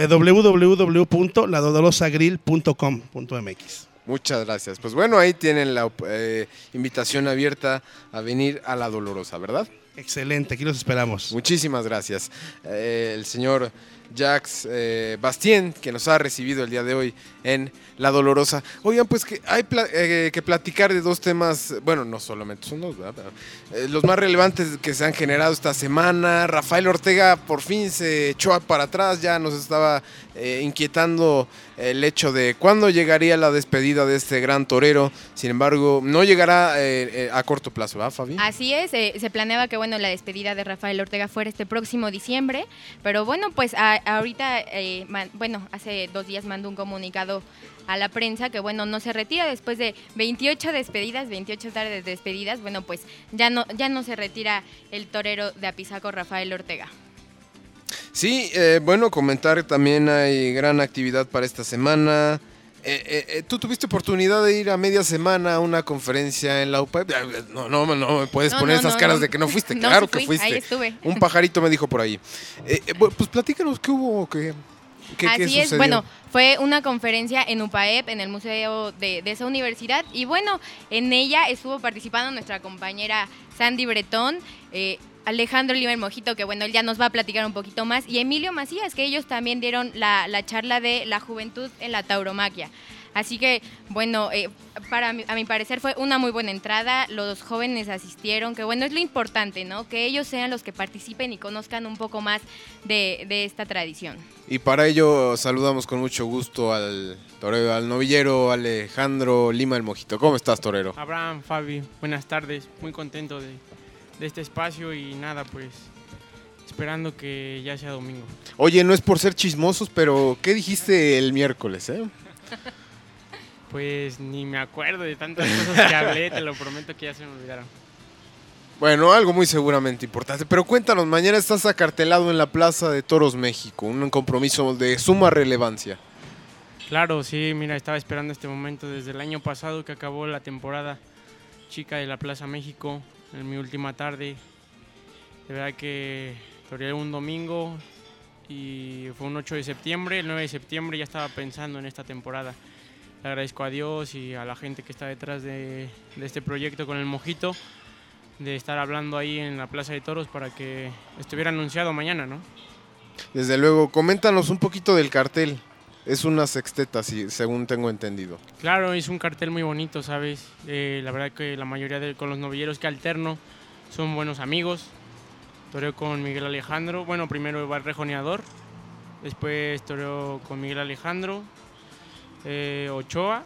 www.ladolorosagrill.com.mx. Muchas gracias. Pues bueno, ahí tienen la invitación abierta a venir a La Dolorosa, ¿verdad? Excelente, aquí los esperamos. Muchísimas gracias. El señor Jacques Bastien, que nos ha recibido el día de hoy en La Dolorosa. Oigan, pues que hay que platicar de dos temas, bueno, no solamente son dos, ¿verdad? Los más relevantes que se han generado esta semana. Rafael Ortega por fin se echó para atrás, ya nos estaba inquietando el hecho de cuándo llegaría la despedida de este gran torero. Sin embargo, no llegará a corto plazo, ¿verdad, Fabi? Así es, se planeaba que bueno, la despedida de Rafael Ortega fuera este próximo diciembre, pero bueno, pues ahorita, hace 2 días mandó un comunicado a la prensa que bueno, no se retira después de 28 tardes despedidas, bueno, pues ya no se retira el torero de Apizaco, Rafael Ortega. Sí, bueno, comentar también hay gran actividad para esta semana. ¿Tú tuviste oportunidad de ir a media semana a una conferencia en la UPAEP? No me puedes poner esas caras de que no fuiste. No, claro sí fui, que fuiste. ahí estuve. Un pajarito me dijo por ahí. Pues platícanos, ¿qué hubo? ¿Qué Así es, sucedió? bueno, fue una conferencia en UPAEP, en el museo de esa universidad, y bueno, en ella estuvo participando nuestra compañera Sandy Bretón, Alejandro Oliver Mojito, que bueno, él ya nos va a platicar un poquito más, y Emilio Macías, que ellos también dieron la charla de la juventud en la tauromaquia. Así que, bueno, a mi parecer fue una muy buena entrada, los jóvenes asistieron, que bueno, es lo importante, ¿no? Que ellos sean los que participen y conozcan un poco más de esta tradición. Y para ello saludamos con mucho gusto al torero, al novillero Alejandro Lima el Mojito. ¿Cómo estás, torero? Abraham, Fabi, buenas tardes, muy contento de este espacio y nada, pues esperando que ya sea domingo. Oye, no es por ser chismosos, pero ¿qué dijiste el miércoles, Pues ni me acuerdo de tantas cosas que hablé, te lo prometo que ya se me olvidaron. Bueno, algo muy seguramente importante, pero cuéntanos, mañana estás acartelado en la Plaza de Toros México, un compromiso de suma relevancia. Claro, sí, mira, estaba esperando este momento desde el año pasado que acabó la temporada chica de la Plaza México, en mi última tarde. De verdad que toreé un domingo y fue un 8 de septiembre, el 9 de septiembre ya estaba pensando en esta temporada. Le agradezco a Dios y a la gente que está detrás de este proyecto con el Mojito, de estar hablando ahí en la Plaza de Toros para que estuviera anunciado mañana, ¿no? Desde luego, coméntanos un poquito del cartel. Es una sexteta, según tengo entendido. Claro, es un cartel muy bonito, ¿sabes? La verdad que la mayoría con los novilleros que alterno son buenos amigos. Toreo con Miguel Alejandro, bueno, primero va el rejoneador, después toreo con Miguel Alejandro, Ochoa,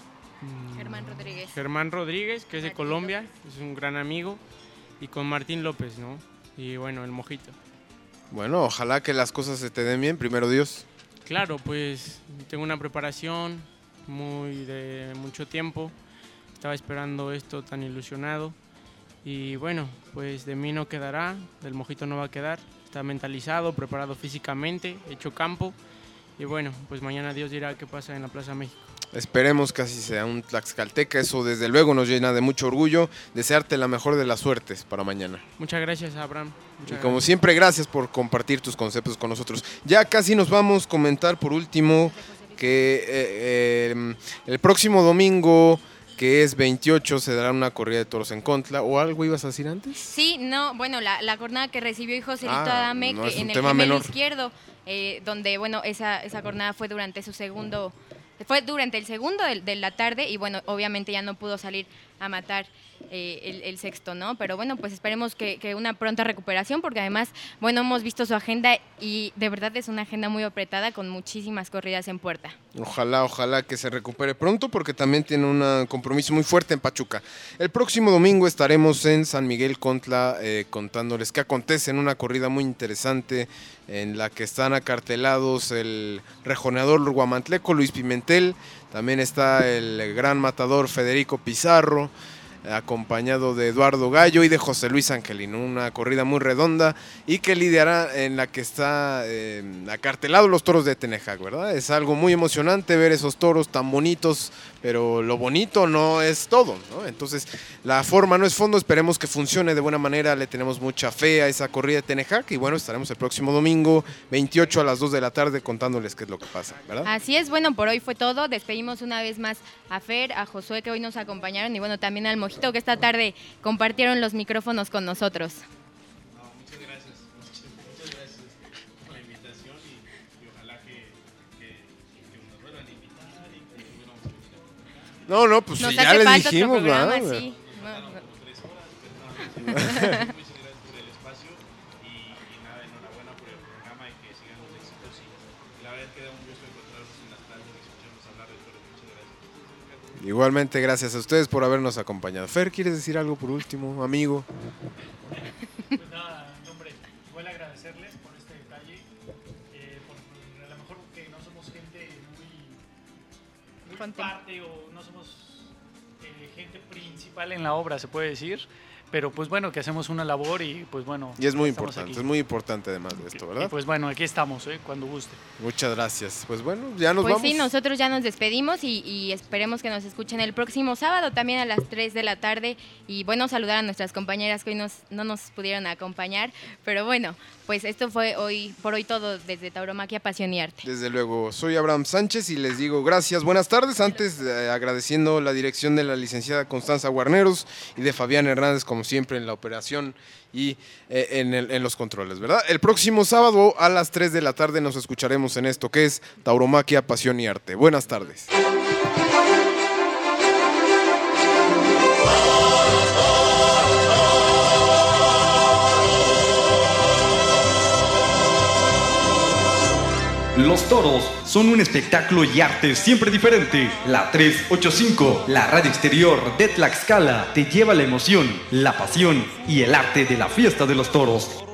Germán Rodríguez, que es de Colombia, es un gran amigo, y con Martín López, ¿no? Y bueno, el Mojito. Bueno, ojalá que las cosas se te den bien, primero Dios. Claro, pues tengo una preparación de mucho tiempo, estaba esperando esto tan ilusionado, y bueno, pues de mí no quedará, del Mojito no va a quedar, está mentalizado, preparado físicamente, hecho campo, y bueno, pues mañana Dios dirá qué pasa en la Plaza México. Esperemos que así sea un tlaxcalteca, eso desde luego nos llena de mucho orgullo. Desearte la mejor de las suertes para mañana. Muchas gracias, Abraham. Como siempre, gracias por compartir tus conceptos con nosotros. Ya casi nos vamos a comentar por último que el próximo domingo, que es 28, se dará una corrida de toros en Contla. ¿O algo ibas a decir antes? Sí, no, bueno, la jornada que recibió Joselito Adame, no, que en el gemelo izquierdo, donde, bueno, esa jornada fue durante el segundo de la tarde y, bueno, obviamente ya no pudo salir a matar el sexto, ¿no? Pero, bueno, pues esperemos que una pronta recuperación, porque además, bueno, hemos visto su agenda y de verdad es una agenda muy apretada con muchísimas corridas en puerta. Ojalá que se recupere pronto, porque también tiene un compromiso muy fuerte en Pachuca. El próximo domingo estaremos en San Miguel Contla contándoles qué acontece en una corrida muy interesante en la que están acartelados el rejoneador guamantleco Luis Pimentel, también está el gran matador Federico Pizarro, acompañado de Eduardo Gallo y de José Luis Angelino, una corrida muy redonda y que lidiará en la que está acartelados los toros de Tenejac, ¿verdad? Es algo muy emocionante ver esos toros tan bonitos, pero lo bonito no es todo, ¿no? Entonces, la forma no es fondo, esperemos que funcione de buena manera, le tenemos mucha fe a esa corrida de Tenejac y bueno, estaremos el próximo domingo 28 a las 2 de la tarde contándoles qué es lo que pasa, ¿verdad? Así es, bueno, por hoy fue todo, despedimos una vez más a Fer, a Josué que hoy nos acompañaron y bueno, también al Mojito que esta tarde compartieron los micrófonos con nosotros. Muchas gracias por la invitación y ojalá que nos vuelvan a invitar y que volvamos a visitar. No, pues nos si ya les dijimos, programa, ¿verdad? sí. Muchas gracias por el espacio y nada, enhorabuena por el programa y que sigan los éxitos y la verdad es que da un gusto encontrarnos en las tardes y escucharnos hablar de toros. Muchas gracias. Igualmente, gracias a ustedes por habernos acompañado. Fer, ¿quieres decir algo por último, amigo? Pues nada, hombre, igual agradecerles por este detalle, a lo mejor que no somos gente muy parte o no somos gente principal en la obra, se puede decir, pero pues bueno, que hacemos una labor y pues bueno. Y es muy importante, además de esto, ¿verdad? Y pues bueno, aquí estamos, cuando guste. Muchas gracias. Pues bueno, ya nos vamos. Pues sí, nosotros ya nos despedimos y esperemos que nos escuchen el próximo sábado también a las 3 de la tarde y bueno, saludar a nuestras compañeras que hoy no nos pudieron acompañar, pero bueno, pues esto fue por hoy todo desde Tauromaquia, Pasión y Arte. Desde luego, soy Abraham Sánchez y les digo gracias, buenas tardes, antes agradeciendo la dirección de la licenciada Constanza Guarneros y de Fabián Hernández, como siempre en la operación y en los controles, ¿verdad? El próximo sábado a las 3 de la tarde nos escucharemos en esto que es Tauromaquia, Pasión y Arte. Buenas tardes. los toros son un espectáculo y arte siempre diferente. La 385, la radio exterior de Tlaxcala, te lleva la emoción, la pasión y el arte de la fiesta de los toros.